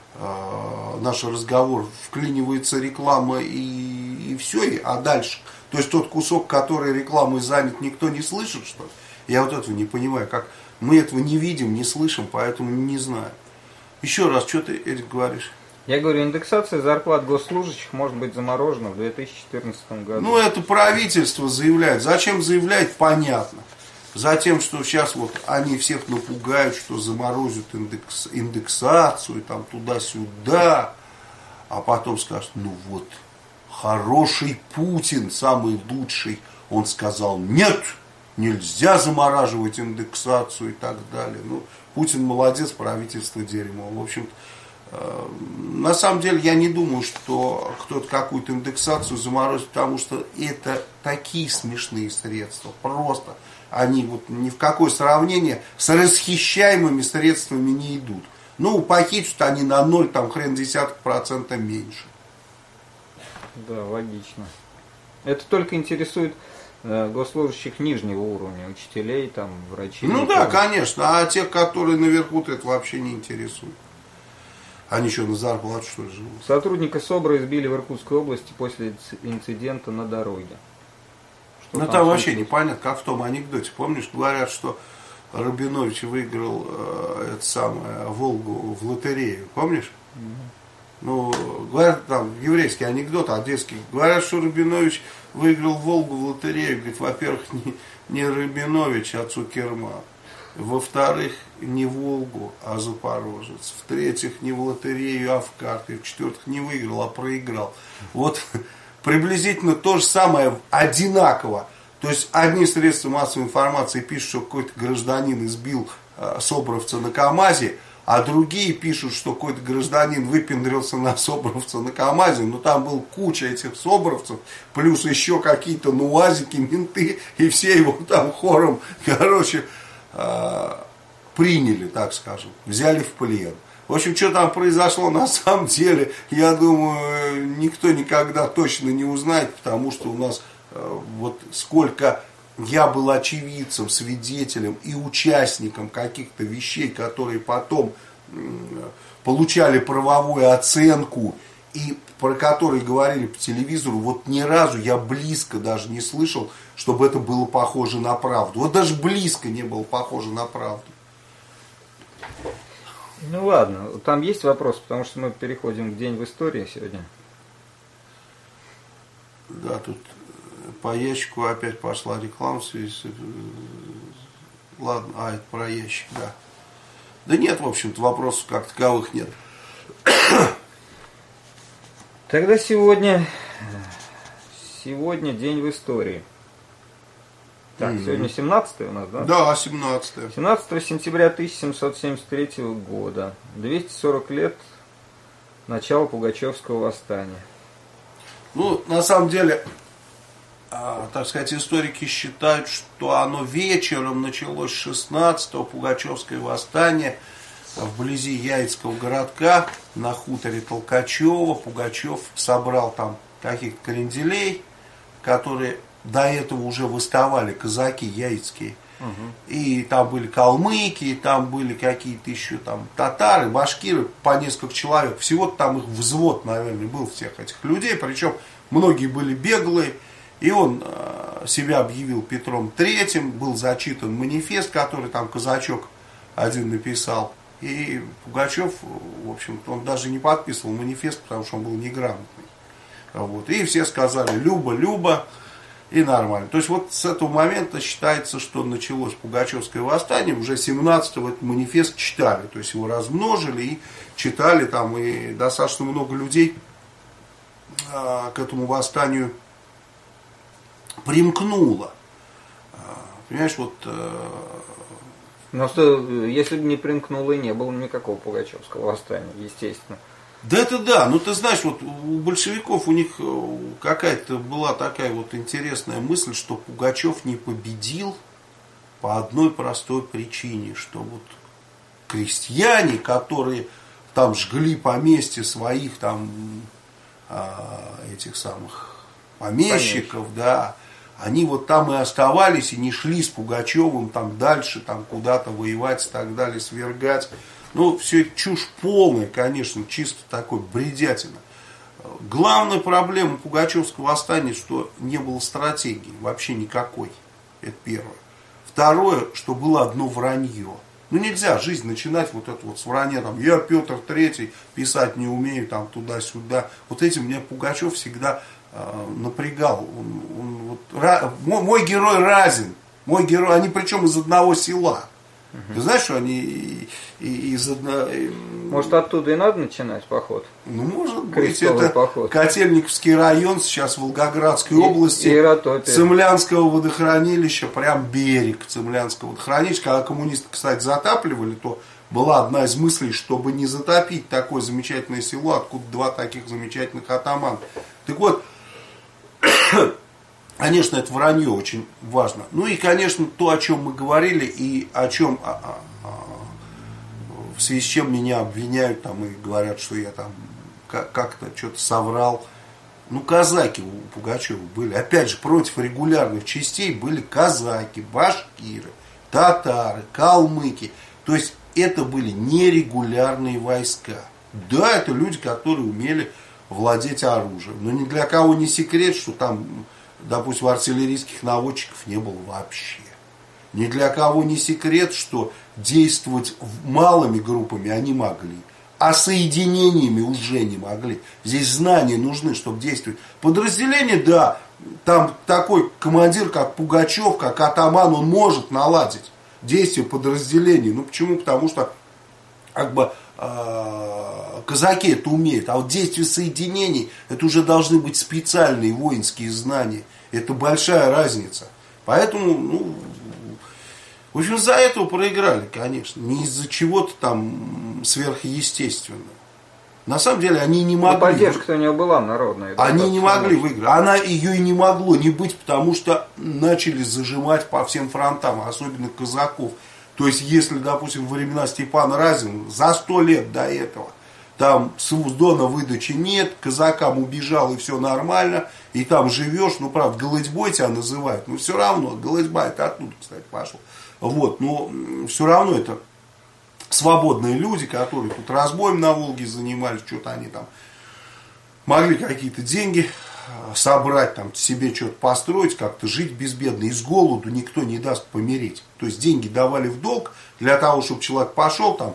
разговор, вклинивается реклама и все, а дальше? То есть тот кусок, который рекламой занят, никто не слышит, что ли? Я вот этого не понимаю, как мы этого не видим, не слышим, поэтому не знаю. Еще раз, что ты, Эрик, говоришь? Я говорю, индексация зарплат госслужащих может быть заморожена в 2014 году. Ну, это правительство заявляет. Зачем заявляет, понятно. Затем, что сейчас вот они всех напугают, что заморозят индексацию, там туда-сюда, а потом скажут, ну вот, хороший Путин, самый лучший, он сказал, нет, нельзя замораживать индексацию и так далее. Ну, Путин молодец, правительство дерьмо. В общем, на самом деле я не думаю, что кто-то какую-то индексацию заморозит, потому что это такие смешные средства. Просто они вот ни в какое сравнение с расхищаемыми средствами не идут. Ну, похитят они на 0, там хрен десяток процента меньше. Да, логично. Это только интересует госслужащих нижнего уровня, учителей, там, врачей. Ну да, конечно. А тех, которые наверху, это вообще не интересует. Они что, на зарплату, что ли, живут? Сотрудника СОБРа избили в Иркутской области после инцидента на дороге. Что ну там вообще непонятно, как в том анекдоте. Помнишь, говорят, что Рабинович выиграл Волгу в лотерею. Помнишь? Ну, говорят, там еврейский анекдот, одесский. Говорят, что Рабинович выиграл Волгу в лотерею. Говорит, во-первых, не Рабинович, а Цукерман. Во-вторых, не Волгу, а Запорожец. В-третьих, не в лотерею, а в карты. В-четвертых, не выиграл, а проиграл. Вот приблизительно то же самое, одинаково. То есть одни средства массовой информации пишут, что какой-то гражданин избил собровца на КамАЗе, а другие пишут, что какой-то гражданин выпендрился на собровца на КамАЗе, но там был куча этих собровцев, плюс еще какие-то нуазики, менты, и все его там хором, короче, приняли, так скажем, взяли в плен. В общем, что там произошло на самом деле, я думаю, никто никогда точно не узнает, потому что у нас вот сколько я был очевидцем, свидетелем и участником каких-то вещей, которые потом получали правовую оценку и про которые говорили по телевизору, вот ни разу я близко даже не слышал, чтобы это было похоже на правду. Вот даже близко не было похоже на правду. Ну ладно, там есть вопрос, потому что мы переходим к День в истории сегодня. Да, тут по ящику опять пошла реклама в связи с... Ладно, это про ящик, да. Да нет, в общем-то, вопросов как таковых нет. Тогда сегодня День в истории. Так, сегодня 17 у нас, да? Да, 17. 17 сентября 1773 года. 240 лет начала Пугачевского восстания. Ну, на самом деле, так сказать, историки считают, что оно вечером началось 16-го, Пугачевское восстание вблизи Яицкого городка на хуторе Толкачева. Пугачев собрал там каких-то кренделей, которые до этого уже восставали, казаки яицкие. И там были калмыки, и там были какие-то еще там татары, башкиры, по несколько человек. Всего-то там их взвод, наверное, был всех этих людей. Причем многие были беглые. И он себя объявил Петром Третьим. Был зачитан манифест, который там казачок один написал. И Пугачев, в общем-то, он даже не подписывал манифест, потому что он был неграмотный. Вот. И все сказали «Люба, Люба». И нормально. То есть вот с этого момента считается, что началось Пугачевское восстание. Уже 17-го этот манифест читали. То есть его размножили и читали там. И достаточно много людей к этому восстанию примкнуло. Понимаешь, вот... Но что, если бы не примкнуло, и не было никакого Пугачевского восстания, естественно. Да это да, ну ты знаешь, вот у большевиков у них какая-то была такая вот интересная мысль, что Пугачев не победил по одной простой причине, что вот крестьяне, которые там жгли поместья своих там этих самых помещиков, да, они вот там и оставались и не шли с Пугачевым там дальше, там куда-то воевать и так далее, свергать. Ну, все это чушь полная, конечно, чисто такой бредятина. Главная проблема Пугачевского восстания, что не было стратегии, вообще никакой. Это первое. Второе, что было одно вранье. Ну, нельзя жизнь начинать вот это вот с вранья, там, я Петр III, писать не умею, там, туда-сюда. Вот этим меня Пугачев всегда напрягал. Мой герой Разин, мой герой, они причем из одного села. Ты знаешь, что они из одного... Может, оттуда и надо начинать поход? Ну, может быть. Крестовый Это поход. Котельниковский район, сейчас в Волгоградской области. Иератопия. Цимлянского водохранилища, прям берег Цимлянского водохранилища. Когда коммунисты, кстати, затапливали, то была одна из мыслей, чтобы не затопить такое замечательное село, откуда два таких замечательных атамана. Так вот, конечно, это вранье очень важно. Ну и, конечно, то, о чем мы говорили, и о чем, в связи с чем меня обвиняют там, и говорят, что я там как-то что-то соврал. Ну, казаки у Пугачева были. Опять же, против регулярных частей были казаки, башкиры, татары, калмыки. То есть, это были нерегулярные войска. Да, это люди, которые умели владеть оружием. Но ни для кого не секрет, что там... Допустим, артиллерийских наводчиков не было вообще. Ни для кого не секрет, что действовать малыми группами они могли, а соединениями уже не могли. Здесь знания нужны, чтобы действовать. Подразделение, да, там такой командир, как Пугачев, как атаман, он может наладить действие подразделений. Ну почему? Потому что как бы казаки это умеют, а вот действие соединений, это уже должны быть специальные воинские знания. Это большая разница. Поэтому, ну, в общем, за этого проиграли, конечно. Не из-за чего-то там сверхъестественного. На самом деле, они не могли... Поддержка-то у нее была народная. Они не могли выиграть. Ее и не могло не быть, потому что начали зажимать по всем фронтам, особенно казаков. То есть, если, допустим, во времена Степана Разина, за 100 лет до этого, там с Дона выдачи нет, казакам убежал и все нормально, и там живешь, ну, правда, голодьбой тебя называют, но все равно, голодьба это оттуда, кстати, пошел. Вот, но все равно это свободные люди, которые тут разбоем на Волге занимались, что-то они там могли какие-то деньги собрать, там, себе что-то построить, как-то жить безбедно. И с голоду никто не даст помереть. То есть деньги давали в долг для того, чтобы человек пошел там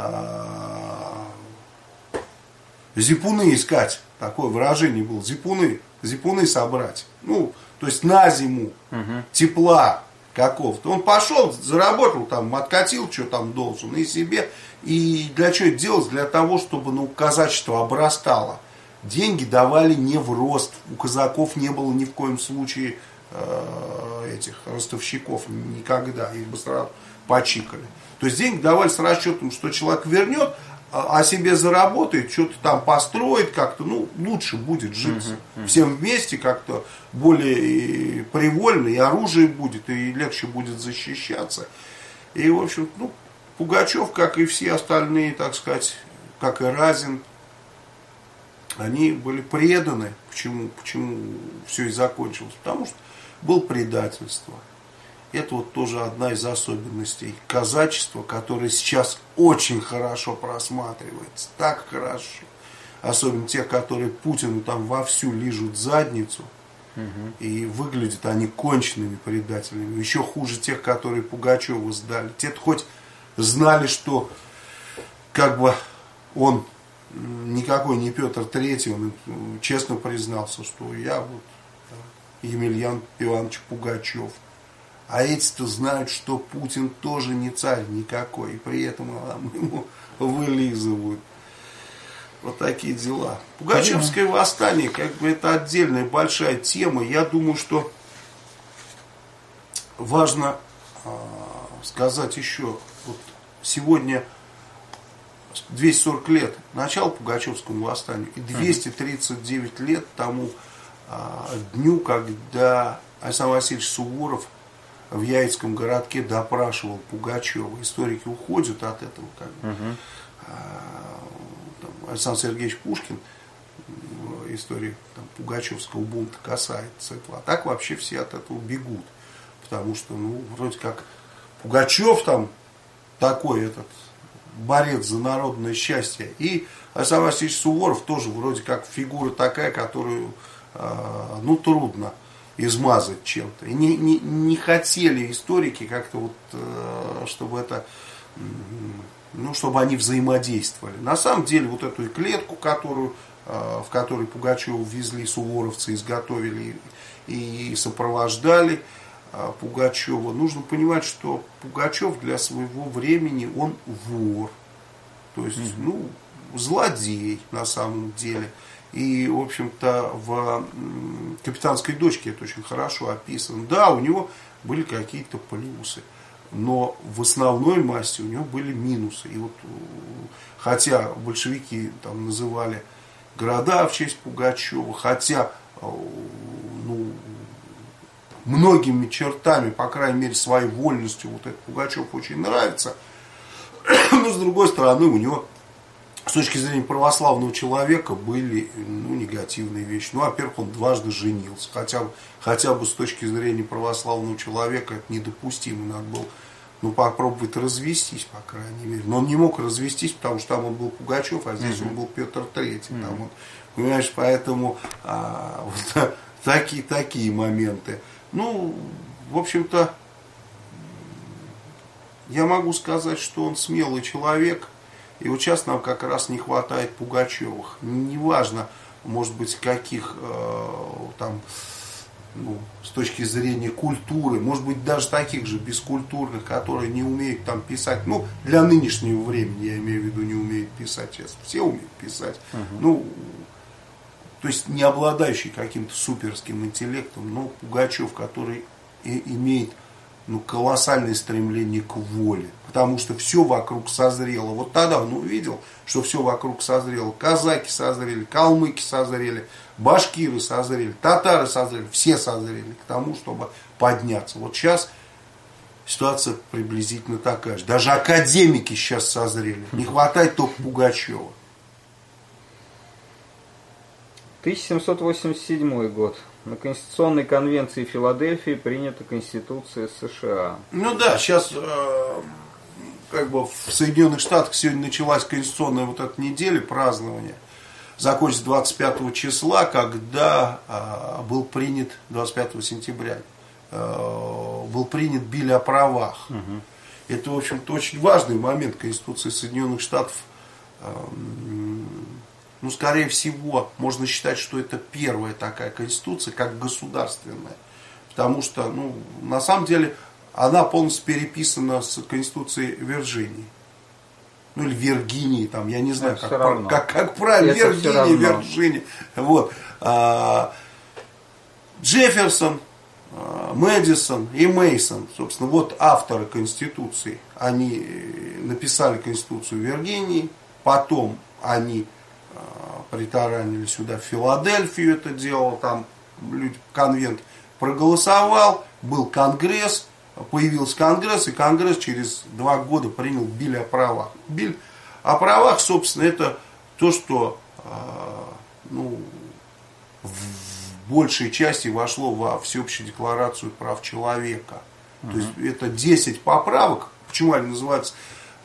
зипуны искать. Такое выражение было. Зипуны собрать. Ну, то есть на зиму тепла какого-то. Он пошел, заработал, там, откатил, что там должен, и себе. И для чего это делать? Для того, чтобы, ну, казачество обрастало. Деньги давали не в рост. У казаков не было ни в коем случае этих ростовщиков никогда. Их бы сразу почикали. То есть деньги давали с расчетом, что человек вернет, а себе заработает, что-то там построит как-то, ну, лучше будет жить. Всем вместе как-то более привольно, и оружие будет, и легче будет защищаться. И, в общем, ну, Пугачев, как и все остальные, так сказать, как и Разин, они были преданы. Почему все и закончилось? Потому что было предательство. Это вот тоже одна из особенностей казачества, которое сейчас очень хорошо просматривается. Так хорошо. Особенно те, которые Путину там вовсю лижут задницу. И выглядят они конченными предателями. Еще хуже тех, которые Пугачеву сдали. Те-то хоть знали, что как бы он никакой не Петр III, он честно признался, что я вот Емельян Иванович Пугачев. А эти-то знают, что Путин тоже не царь никакой, и при этом ему вылизывают. Вот такие дела. Пугачевское восстание, как бы, это отдельная большая тема. Я думаю, что важно сказать еще, вот сегодня 240 лет начала Пугачевскому восстанию и 239 лет тому дню, когда Александр Васильевич Суворов в Яицком городке допрашивал Пугачева. Историки уходят от этого, как бы. Александр Сергеевич Пушкин в истории Пугачевского бунта касается этого. А так вообще все от этого бегут. Потому что, вроде как Пугачев там такой этот борец за народное счастье. И Александр Васильевич Суворов тоже вроде как фигура такая, которую трудно измазать чем-то. И не хотели историки как-то вот, чтобы это, чтобы они взаимодействовали. На самом деле вот эту клетку, в которой Пугачева везли суворовцы, изготовили и сопровождали Пугачева, нужно понимать, что Пугачев для своего времени он вор. То есть, злодей на самом деле. И, в общем-то, в «Капитанской дочке» это очень хорошо описано. Да, у него были какие-то плюсы, но в основной массе у него были минусы. И вот, хотя большевики там называли города в честь Пугачева, хотя, многими чертами, по крайней мере, своей вольностью, вот этот Пугачев очень нравится, но, с другой стороны, у него с точки зрения православного человека были негативные вещи. Во-первых, он дважды женился. Хотя бы с точки зрения православного человека это недопустимо. Надо было попробовать развестись, по крайней мере. Но он не мог развестись, потому что там он был Пугачев, а здесь он был Петр III. Там он, понимаешь, поэтому вот такие моменты. В общем-то, я могу сказать, что он смелый человек. И вот сейчас нам как раз не хватает Пугачевых. Неважно, может быть, каких с точки зрения культуры, может быть, даже таких же бескультурных, которые не умеют там писать. Для нынешнего времени, я имею в виду, не умеют писать, честно. Все умеют писать. То есть не обладающий каким-то суперским интеллектом, но Пугачев, который имеет колоссальное стремление к воле. Потому что все вокруг созрело. Вот тогда он увидел, что все вокруг созрело. Казаки созрели, калмыки созрели, башкиры созрели, татары созрели. Все созрели к тому, чтобы подняться. Вот сейчас ситуация приблизительно такая же. Даже академики сейчас созрели. Не хватает только Пугачева. 1787 год. На Конституционной конвенции Филадельфии принята Конституция США. Сейчас в Соединенных Штатах сегодня началась конституционная вот эта неделя празднования. Закончится 25 числа, когда был принят, 25 сентября, был принят Биль о правах. Это, в общем-то, очень важный момент Конституции Соединенных Штатов. Скорее всего, можно считать, что это первая такая конституция, как государственная. Потому что, на самом деле, она полностью переписана с конституцией Вирджинии. Или Виргинии, там, я не знаю, как правильно, Виргиния, Вирджиния. Вот. Джефферсон, Мэдисон и Мейсон, собственно, вот авторы Конституции. Они написали Конституцию Виргинии, потом они притаранили сюда, в Филадельфию это делал, там конвент проголосовал, был конгресс, появился конгресс, и конгресс через 2 года принял Биль о правах. Биль о правах, собственно, это то, что в большей части вошло во Всеобщую декларацию прав человека. То есть это 10 поправок. Почему они называются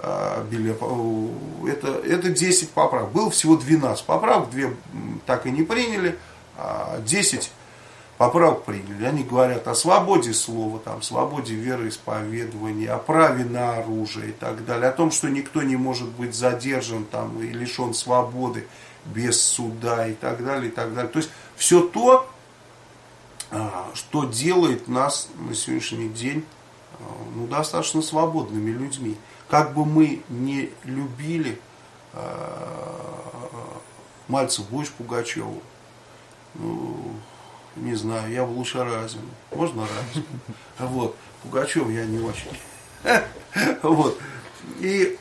это 10 поправок. Было всего 12 поправок, 2 так и не приняли, а 10 поправок приняли. Они говорят о свободе слова, свободе вероисповедования, о праве на оружие и так далее, о том, что никто не может быть задержан и лишен свободы без суда и так далее, и так далее. То есть все то, что делает нас на сегодняшний день достаточно свободными людьми. Как бы мы не любили Мальцев, Бойч, Пугачеву, Не знаю, я лучше Разин. Можно Разин? Вот. Пугачев я не очень. Вот. И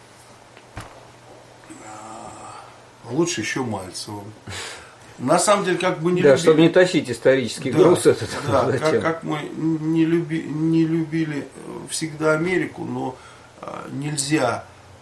лучше еще Мальцевым. На самом деле, как бы не да, любили... чтобы не тащить исторический груз этот. Да, как мы не любили всегда Америку, но нельзя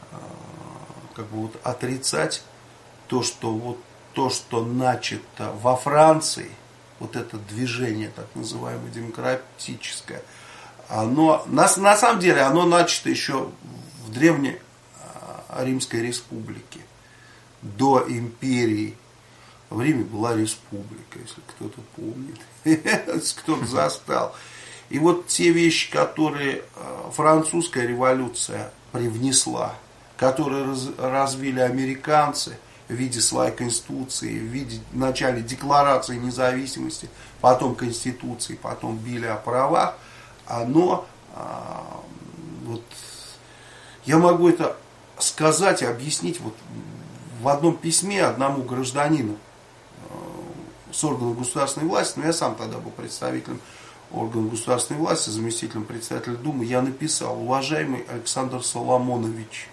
как бы вот отрицать то, что начато во Франции, вот это движение, так называемое, демократическое, оно, на самом деле, оно начато еще в древней Римской республике, до империи. В Риме была республика, если кто-то помнит, если кто-то застал. И вот те вещи, которые французская революция привнесла, которые развили американцы в виде своей конституции, в виде вначале декларации независимости, потом конституции, потом Билли о правах, оно, вот, я могу это сказать и объяснить вот в одном письме одному гражданину с органов государственной власти, но я сам тогда был представителем органов государственной власти, заместителем председателя Думы, я написал: уважаемый Александр Соломонович,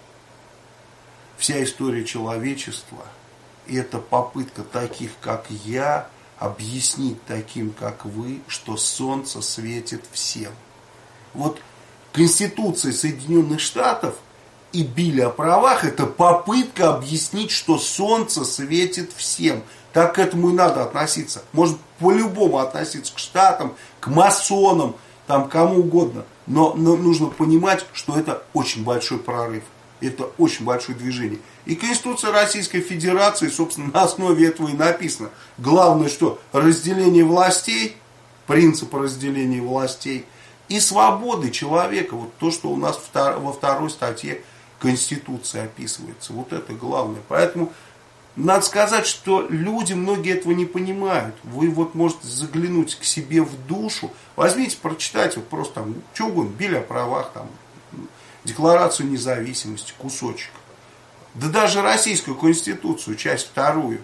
вся история человечества – это попытка таких, как я, объяснить таким, как вы, что солнце светит всем. Вот Конституция Соединенных Штатов и Билли о правах – это попытка объяснить, что солнце светит всем. Так к этому и надо относиться. Может по-любому относиться к штатам, к масонам, там, кому угодно. Но нужно понимать, что это очень большой прорыв. Это очень большое движение. И Конституция Российской Федерации, собственно, на основе этого и написано. Главное, что разделение властей, принцип разделения властей и свободы человека. Вот то, что у нас во второй статье Конституции описывается. Вот это главное. Поэтому надо сказать, что люди многие этого не понимают. Вы вот можете заглянуть к себе в душу. Возьмите, прочитайте вот просто там, что угодно, Билли о правах, там, Декларацию независимости, кусочек. Да даже Российскую Конституцию, часть вторую.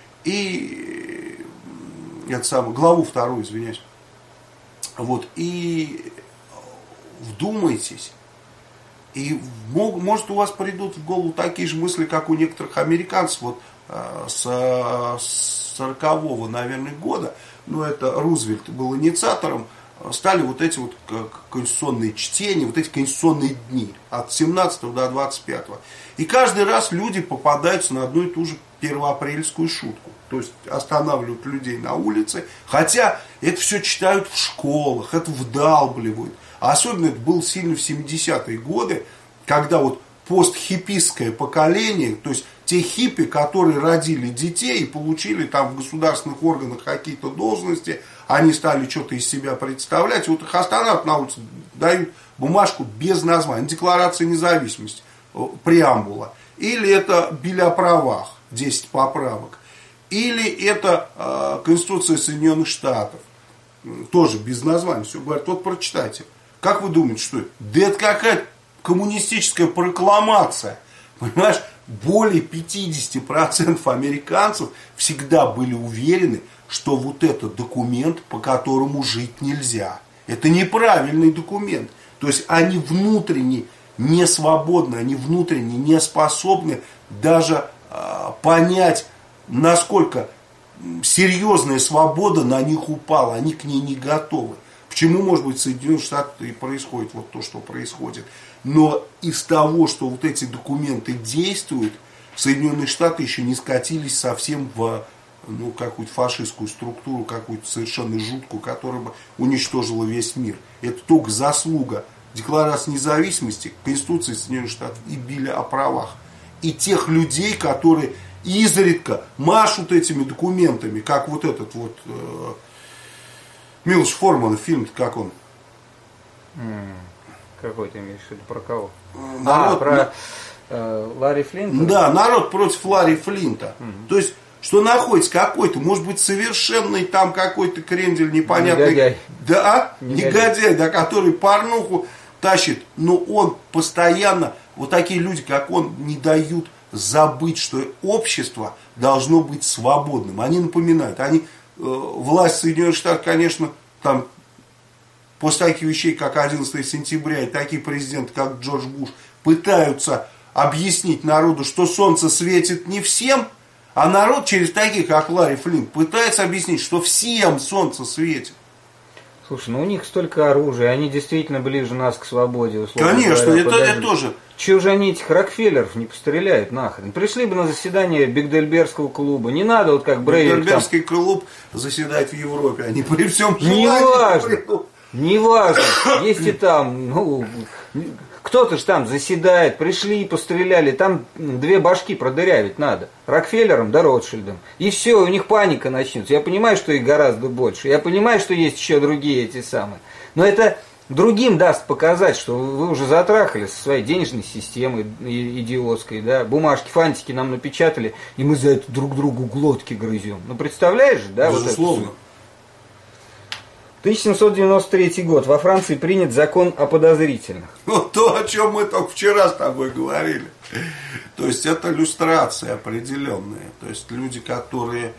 И это самое, главу вторую, извиняюсь. Вот, и вдумайтесь. И может у вас придут в голову такие же мысли, как у некоторых американцев, вот с 40-го, наверное, года, ну это Рузвельт был инициатором, стали вот эти вот конституционные чтения, вот эти конституционные дни от 17 до 25. И каждый раз люди попадаются на одну и ту же первоапрельскую шутку. То есть останавливают людей на улице, хотя это все читают в школах, это вдалбливают. А особенно это было сильно в 70-е годы, когда вот постхиппийское поколение, то есть те хиппи, которые родили детей и получили там в государственных органах какие-то должности, они стали что-то из себя представлять, и вот их останавливают на улице, дают бумажку без названия, Декларация независимости, преамбула. Или это Билли о правах, 10 поправок. Или это Конституция Соединенных Штатов, тоже без названия, все говорят, вот прочитайте. Как вы думаете, что это? Да это какая-то коммунистическая прокламация. Понимаешь, более 50% американцев всегда были уверены, что вот это документ, по которому жить нельзя. Это неправильный документ. То есть они внутренне не свободны, они внутренне не способны даже понять, насколько серьезная свобода на них упала. Они к ней не готовы. Почему, может быть, в Соединенных Штатах и происходит вот то, что происходит. Но из того, что вот эти документы действуют, Соединенные Штаты еще не скатились совсем в какую-то фашистскую структуру, какую-то совершенно жуткую, которая бы уничтожила весь мир. Это только заслуга Декларации независимости, Конституции Соединенных Штатов и Билли о правах. И тех людей, которые изредка машут этими документами, как вот этот вот Милош Форман, фильм, как он? Какой ты имеешь в виду? Про кого? Народ, Ларри Флинта? Да, народ против Ларри Флинта. То есть, что находится какой-то, может быть, совершенный там какой-то крендель непонятный. Негодяй. Да, негодяй, да, который порнуху тащит. Но он постоянно, вот такие люди, как он, не дают забыть, что общество должно быть свободным. Они напоминают, они власть Соединенных Штатов, конечно, там после таких вещей, как 11 сентября, и такие президенты, как Джордж Буш, пытаются объяснить народу, что солнце светит не всем, а народ через таких, как Ларри Флинт, пытается объяснить, что всем солнце светит. Слушай, ну у них столько оружия, они действительно ближе нас к свободе, условно Конечно, говоря. это тоже. Чего же они этих Рокфеллеров не постреляют нахрен? Пришли бы на заседание Бигдельбергского клуба. Не надо вот как Брейвик там... Бигдельбергский клуб заседает в Европе, они при всем желании. Неважно, есть и там, ну, кто-то же там заседает, пришли и постреляли, там 2 башки продырявить надо. Рокфеллером да Ротшильдом. И все, у них паника начнется. Я понимаю, что их гораздо больше. Я понимаю, что есть еще другие эти самые. Но это другим даст показать, что вы уже затрахали со своей денежной системой идиотской, да, бумажки, фантики нам напечатали, и мы за это друг другу глотки грызем. Ну, представляешь же, да? Безусловно. Вот 1793 год. Во Франции принят закон о подозрительных. Вот то, о чем мы только вчера с тобой говорили. То есть это люстрация определенная. То есть люди, которые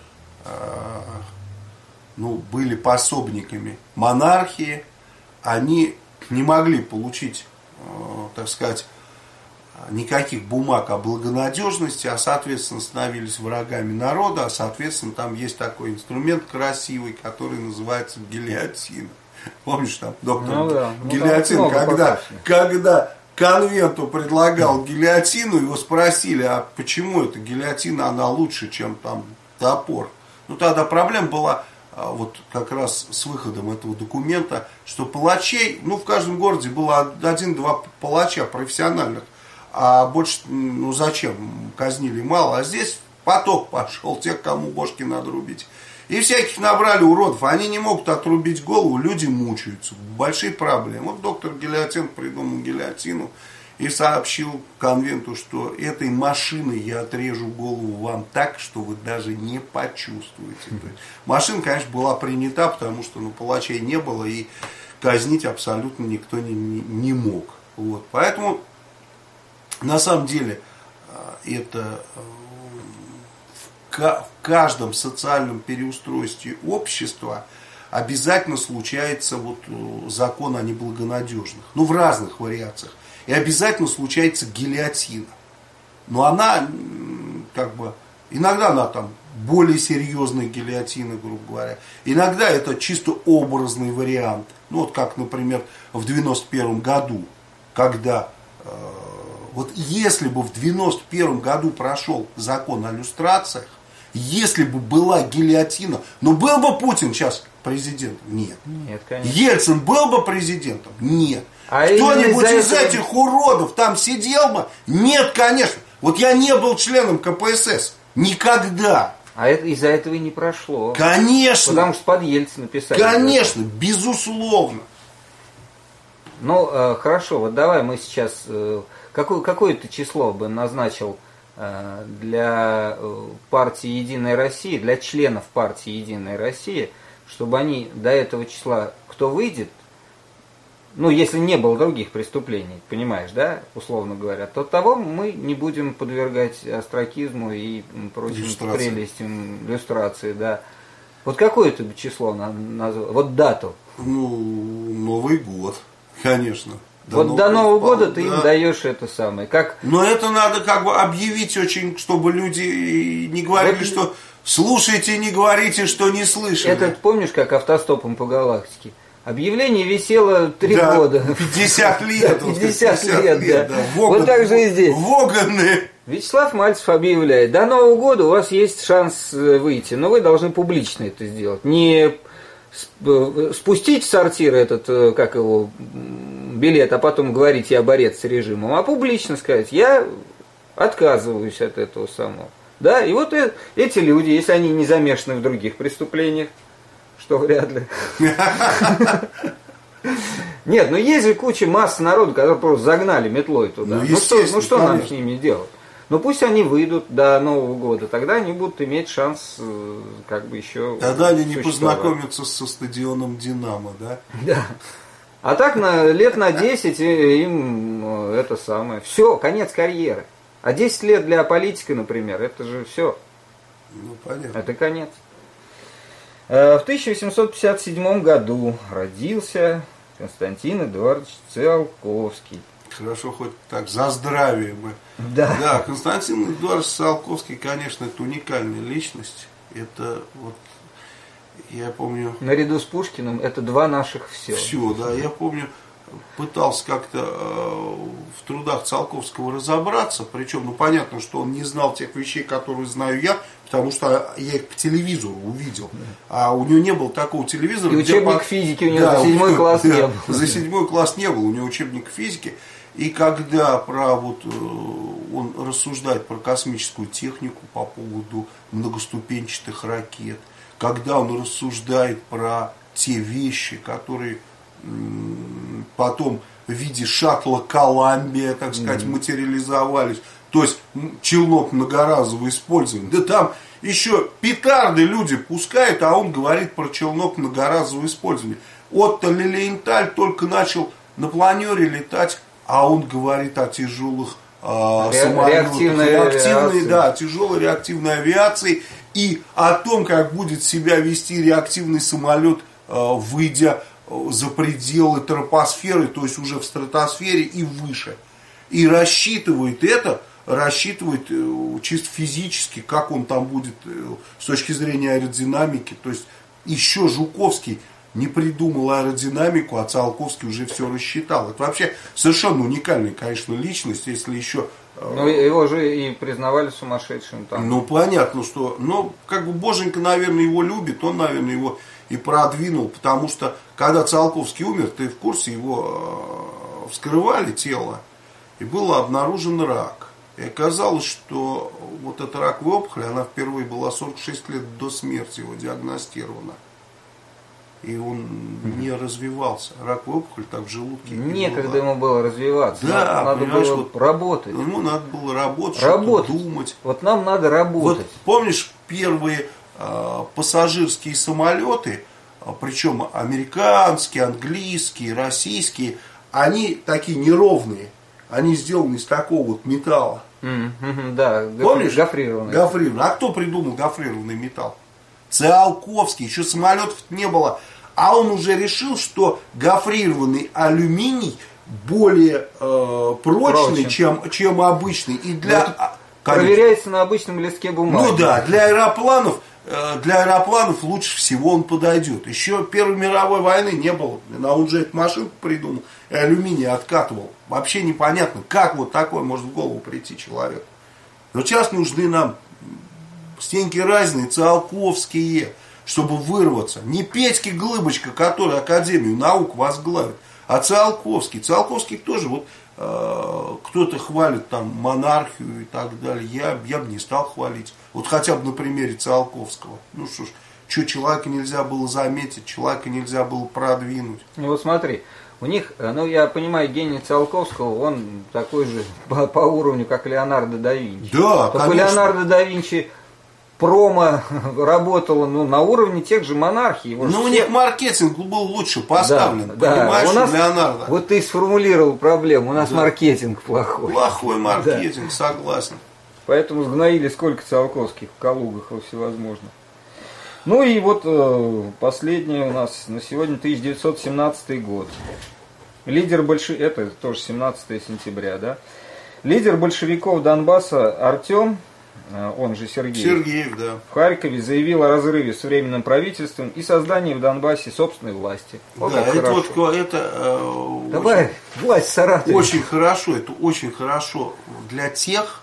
были пособниками монархии, они не могли получить, так сказать, никаких бумаг о благонадежности, а соответственно становились врагами народа, а соответственно там есть такой инструмент красивый, который называется гильотина. Помнишь там доктор Гильотин, когда конвенту предлагал гильотину, его спросили, а почему эта гильотина, она лучше, чем там топор? Ну тогда проблема была вот как раз с выходом этого документа, что палачей, в каждом городе было 1-2 палача профессиональных, а больше, зачем, казнили мало, а здесь поток пошел, тех, кому бошки надо рубить. И всяких набрали уродов, они не могут отрубить голову, люди мучаются, большие проблемы. Вот доктор Гильотин придумал гильотину и сообщил конвенту, что этой машиной я отрежу голову вам так, что вы даже не почувствуете. То есть, машина, конечно, была принята, потому что палачей не было и казнить абсолютно никто не мог. Вот. Поэтому на самом деле это в каждом социальном переустройстве общества обязательно случается закон о неблагонадежных. В разных вариациях. И обязательно случается гильотина. Но она, иногда она там более серьезная гильотина, грубо говоря. Иногда это чисто образный вариант. Как, например, в 91 году, когда... если бы в 91 году прошел закон о люстрациях, если бы была гильотина, был бы Путин сейчас президентом? Нет. Нет, конечно. Ельцин был бы президентом? Нет. А кто-нибудь из этих уродов там сидел бы? Нет, конечно. Вот я не был членом КПСС. Никогда. А из-за этого и не прошло. Конечно. Потому что под Ельцина писали. Конечно, безусловно. Хорошо, вот давай мы сейчас... Какое-то число бы назначил для партии «Единая Россия», для членов партии «Единая Россия», чтобы они до этого числа, кто выйдет, если не было других преступлений, понимаешь, да, условно говоря, то того мы не будем подвергать остракизму и прочим прелестям люстрации, да. Вот какое это число назвал? Вот дату. Новый год, конечно. До Нового года ты им даешь это самое. Но это надо объявить очень, чтобы люди не говорили, что слушайте, не говорите, что не слышали. Это помнишь, как автостопом по галактике? Объявление висело 3 года. 50 лет. 50 лет, да. Вот так же и здесь. Воганы. Вячеслав Мальцев объявляет, до Нового года у вас есть шанс выйти, но вы должны публично это сделать. Не спустить в сортир этот, билет, а потом говорить, я борец с режимом, а публично сказать, я отказываюсь от этого самого. Да, и вот эти люди, если они не замешаны в других преступлениях, что вряд ли. Нет, есть же куча массы народу, которые просто загнали метлой туда. Что нам с ними делать? Пусть они выйдут до Нового года, тогда они будут иметь шанс еще. Тогда они не познакомятся со стадионом «Динамо», да? Да. А так лет на 10 им это самое. Все, конец карьеры. А 10 лет для политика, например, это же все. Понятно. Это конец. В 1857 году родился Константин Эдуардович Циолковский. Хорошо, хоть так, за здравие мы. Да. Да, Константин Эдуардович Циолковский, конечно, это уникальная личность. Это вот, я помню... Наряду с Пушкиным это два наших все. Все, да, я помню, пытался как-то в трудах Циолковского разобраться, причем, ну, понятно, что он не знал тех вещей, которые знаю я, потому что я их по телевизору увидел, а у него не было такого телевизора. И учебник физики у него за 7 класс не был. За 7 класс не было, у него учебник физики, и когда он рассуждает про космическую технику по поводу многоступенчатых ракет, когда он рассуждает про те вещи, которые потом в виде шаттла Коламбия, так сказать, материализовались. То есть челнок многоразового использования. Да там еще петарды люди пускают, а он говорит про челнок многоразового использования. Отто Лилиенталь только начал на планере летать, а он говорит о тяжелых самолетах, тяжелой реактивной авиации и о том, как будет себя вести реактивный самолет, выйдя за пределы тропосферы, то есть уже в стратосфере и выше. И рассчитывает чисто физически, как он там будет с точки зрения аэродинамики. То есть еще Жуковский не придумал аэродинамику, а Циолковский уже все рассчитал. Это вообще совершенно уникальная, конечно, личность, если еще... Ну, его же и признавали сумасшедшим там. Ну, понятно, что... Но, как бы, Боженька, наверное, его любит, он, наверное, его и продвинул, потому что, когда Циолковский умер, ты в курсе, его вскрывали тело, и был обнаружен рак. И оказалось, что вот эта раковая опухоль, она впервые была 46 лет до смерти его диагностирована. И он не развивался. Раковая опухоль так в желудке. Некогда ему было развиваться. Да, надо было вот работать. Ему надо было работать, думать. Вот нам надо работать. Вот помнишь первые пассажирские самолеты, причем американские, английские, российские, они такие неровные. Они сделаны из такого вот металла. Да, помнишь? Гофрированный. Гофрированный. А кто придумал гофрированный металл? Циолковский. Еще самолетов не было. А он уже решил, что гофрированный алюминий более прочный, чем обычный. И для... Проверяется на обычном листке бумаги. Ну да, для аэропланов лучше всего он подойдет. Еще Первой мировой войны не было. А он же эту машинку придумал и алюминий откатывал. Вообще непонятно, как вот такое может в голову прийти человеку. Но сейчас нужны нам Стеньки Разины, Циолковские, чтобы вырваться. Не Петьки Глыбочка, который Академию наук возглавит, а Циолковский. Циолковский тоже вот кто-то хвалит там монархию и так далее. Я бы не стал хвалить. Вот хотя бы на примере Циолковского. Ну что ж, что человека нельзя было заметить, человека нельзя было продвинуть. Ну вот смотри, у них, ну я понимаю, гений Циолковского, он такой же по уровню, как Леонардо да Винчи. Да, только конечно. Леонардо да Винчи промо работало на уровне тех же монархий. Ну, у них маркетинг был лучше поставлен, понимаешь, у нас, Леонардо. Вот ты сформулировал проблему, у нас маркетинг плохой. Плохой маркетинг, согласен. Поэтому сгноили сколько Циолковских в Калугах во всевозможных. Ну и вот последнее у нас на сегодня 1917 год. Лидер это тоже 17 сентября, да? Лидер большевиков Донбасса Артем, он же Сергеев, да. в Харькове заявил о разрыве с Временным правительством и создании в Донбассе собственной власти. Вот да, Давай, власть в Саратове. Очень хорошо, это очень хорошо для тех,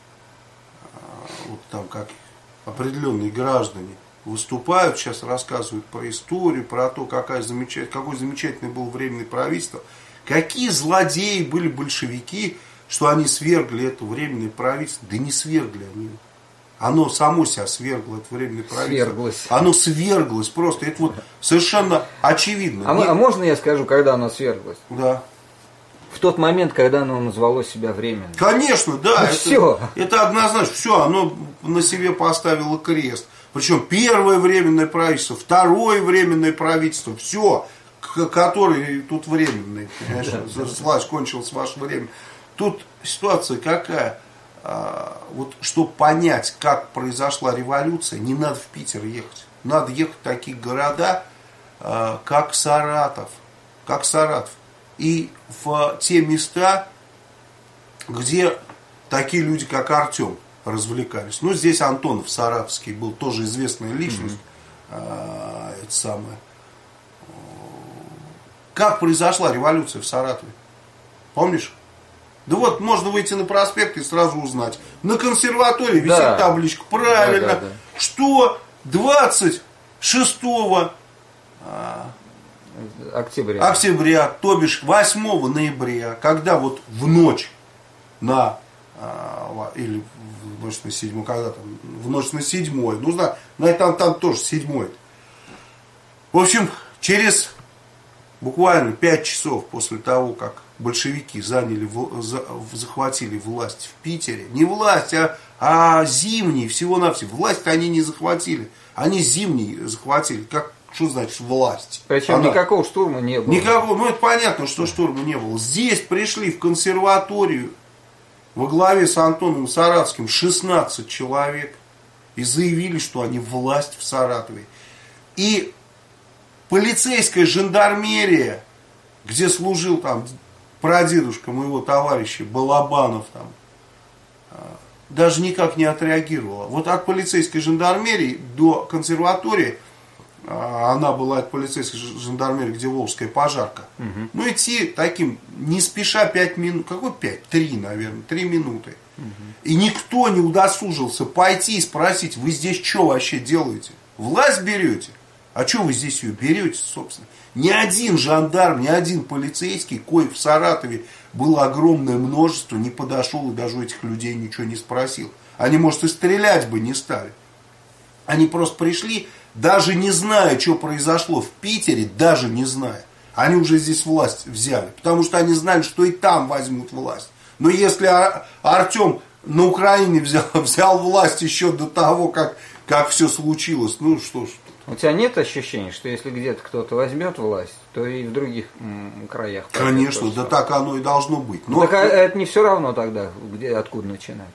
вот там как определенные граждане выступают, сейчас рассказывают про историю, про то, какое замечательное было Временное правительство, какие злодеи были большевики, что они свергли это Временное правительство. Да не свергли они. Оно само себя свергло, это Временное правительство. Оно сверглось просто. Это вот совершенно очевидно. А можно я скажу, когда оно сверглось? Да. В тот момент, когда оно назвало себя временным. Конечно, да. Все. Это однозначно. Все, оно на себе поставило крест. Причем первое Временное правительство, второе Временное правительство, все, которые тут временные. Понимаешь, власть кончилась ваше время. Тут ситуация какая? Вот, чтобы понять, как произошла революция, не надо в Питер ехать. надо ехать в такие города, как Саратов. Как Саратов. И в те места, где такие люди, как Артем, развлекались. Ну, здесь Антонов Саратовский был тоже известная личность. Это самое. Как произошла революция в Саратове? Помнишь? Да вот, можно выйти на проспект и сразу узнать. На консерватории висит табличка. Правильно. Да. Что 26 октября, то бишь 8 ноября, когда вот в ночь на, или в ночь на 7, когда там, в ночь на 7, ну, там тоже 7. В общем, через буквально 5 часов после того, как большевики захватили власть в Питере, не власть, а зимний, всего-навсего, власть они не захватили, они зимний захватили, что значит власть? Причем никакого штурма не было. Никакого, ну это понятно, что штурма не было. Здесь пришли в консерваторию во главе с Антоном Саратовским 16 человек и заявили, что они власть в Саратове. И полицейская жандармерия, где служил там прадедушка моего товарища Балабанов, там, даже никак не отреагировала. Вот от полицейской жандармерии до консерватории, она была от полицейской жандармерии, где Волжская пожарка. Угу. Ну, идти таким, не спеша 5 минут, какой 5? 3, наверное, 3 минуты. Угу. И никто не удосужился пойти и спросить, вы здесь что вообще делаете? Власть берете? А что вы здесь ее берете, собственно? Ни один жандарм, ни один полицейский, коих в Саратове было огромное множество, не подошел и даже у этих людей ничего не спросил. Они, может, и стрелять бы не стали. Они просто пришли, даже не зная, что произошло в Питере, даже не зная. Они уже здесь власть взяли, потому что они знали, что и там возьмут власть. Но если Артем на Украине взял власть еще до того, как все случилось, ну что ж. У тебя нет ощущения, что если где-то кто-то возьмет власть, то и в других краях? Конечно, да так оно и должно быть. Но... Так это не все равно тогда, откуда начинать?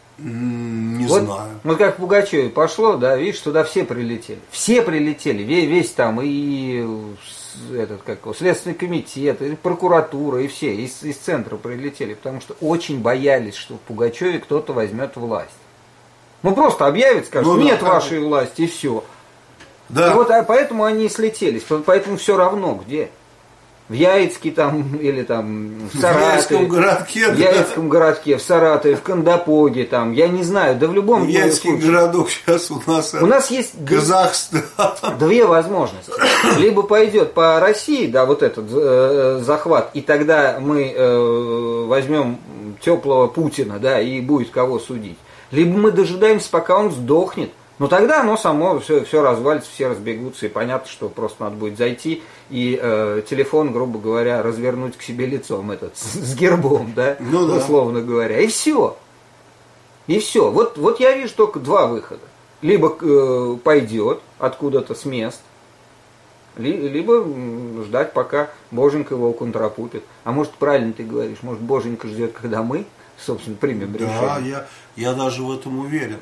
Не знаю. Вот как в Пугачеве пошло, да, видишь, туда все прилетели. Все прилетели, весь там и Следственный комитет, и прокуратура, и все, из центра прилетели, потому что очень боялись, что в Пугачеве кто-то возьмет власть. Ну просто объявят, скажут, нет вашей власти, и все. Да. И вот поэтому они и слетелись, поэтому все равно где. В Яицке там, или там в Саратове. В Яицком городке, в Саратове, в Кандапоге, там, я не знаю, да в любом Яицкий городок сейчас у нас есть Казахстан. Две возможности. Либо пойдет по России, да, вот этот захват, и тогда мы возьмем теплого Путина, да, и будет кого судить. Либо мы дожидаемся, пока он сдохнет. Но тогда оно само все развалится, все разбегутся, и понятно, что просто надо будет зайти и телефон, грубо говоря, развернуть к себе лицом этот, с гербом, да, условно говоря, и все. И все. Вот я вижу только два выхода. Либо пойдет откуда-то с мест, либо ждать, пока Боженька его контрапупит. А может, правильно ты говоришь, может, Боженька ждет, когда мы, собственно, примем решение. Да, я даже в этом уверен.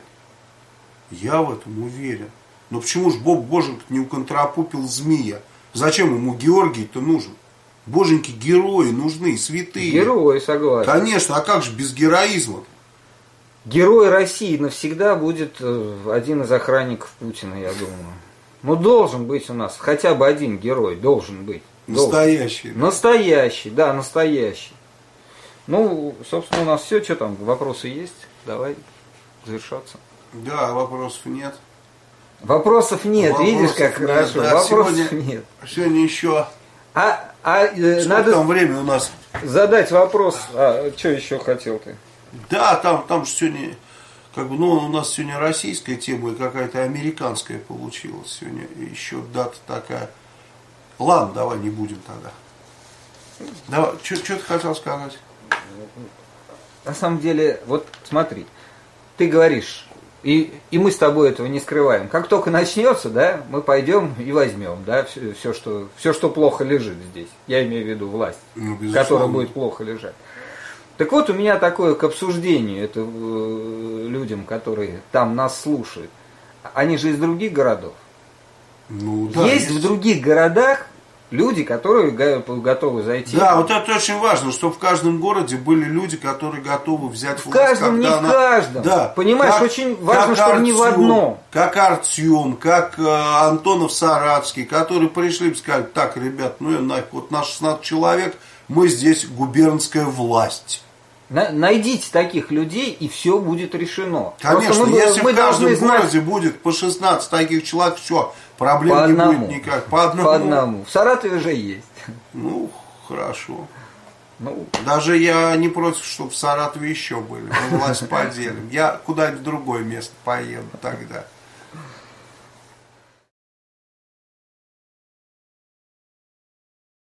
Я в этом уверен. Но почему же Боженька не уконтрапупил змея? Зачем ему Георгий-то нужен? Боженьки герои нужны, святые. Герои, согласен. Конечно, а как же без героизма? Герой России навсегда будет один из охранников Путина, я думаю. Ну, должен быть у нас хотя бы один герой, должен быть. Настоящий. Да? Настоящий, да, настоящий. Ну, собственно, у нас все. Что там, вопросы есть? Давай завершаться. Да, вопросов нет. Вопросов нет, видишь, как хорошо. Да, вопросов нет. Сегодня еще. Сколько надо там время у нас? Задать вопрос. Что еще хотел ты? Да, там же сегодня, у нас сегодня российская тема и какая-то американская получилась. Сегодня еще дата такая. Ладно, давай не будем тогда. Давай, что ты хотел сказать? На самом деле, вот смотри, ты говоришь, и мы с тобой этого не скрываем. Как только начнется, да, мы пойдем и возьмем, да, все, что плохо лежит здесь. Я имею в виду власть, которая будет плохо лежать. Так вот, у меня такое к обсуждению, это людям, которые там нас слушают. Они же из других городов. Ну, да, есть в других городах люди, которые готовы зайти. Да, вот это очень важно, чтобы в каждом городе были люди, которые готовы взять в каждом, не в каждом. Да, понимаешь, очень важно, чтобы не в одном. Как Артем, как Антонов Саратский, которые пришли и сказали: так, ребят, ну и нафиг, вот нас 16 человек, мы здесь губернская власть. Найдите таких людей, и все будет решено. Конечно, если в каждом городе будет по 16 таких человек, все, проблем не будет никак. По одному. В Саратове же есть. Ну, хорошо. Ну, даже я не против, чтобы в Саратове еще были. Мы власть поделим. Я куда-нибудь в другое место поеду тогда.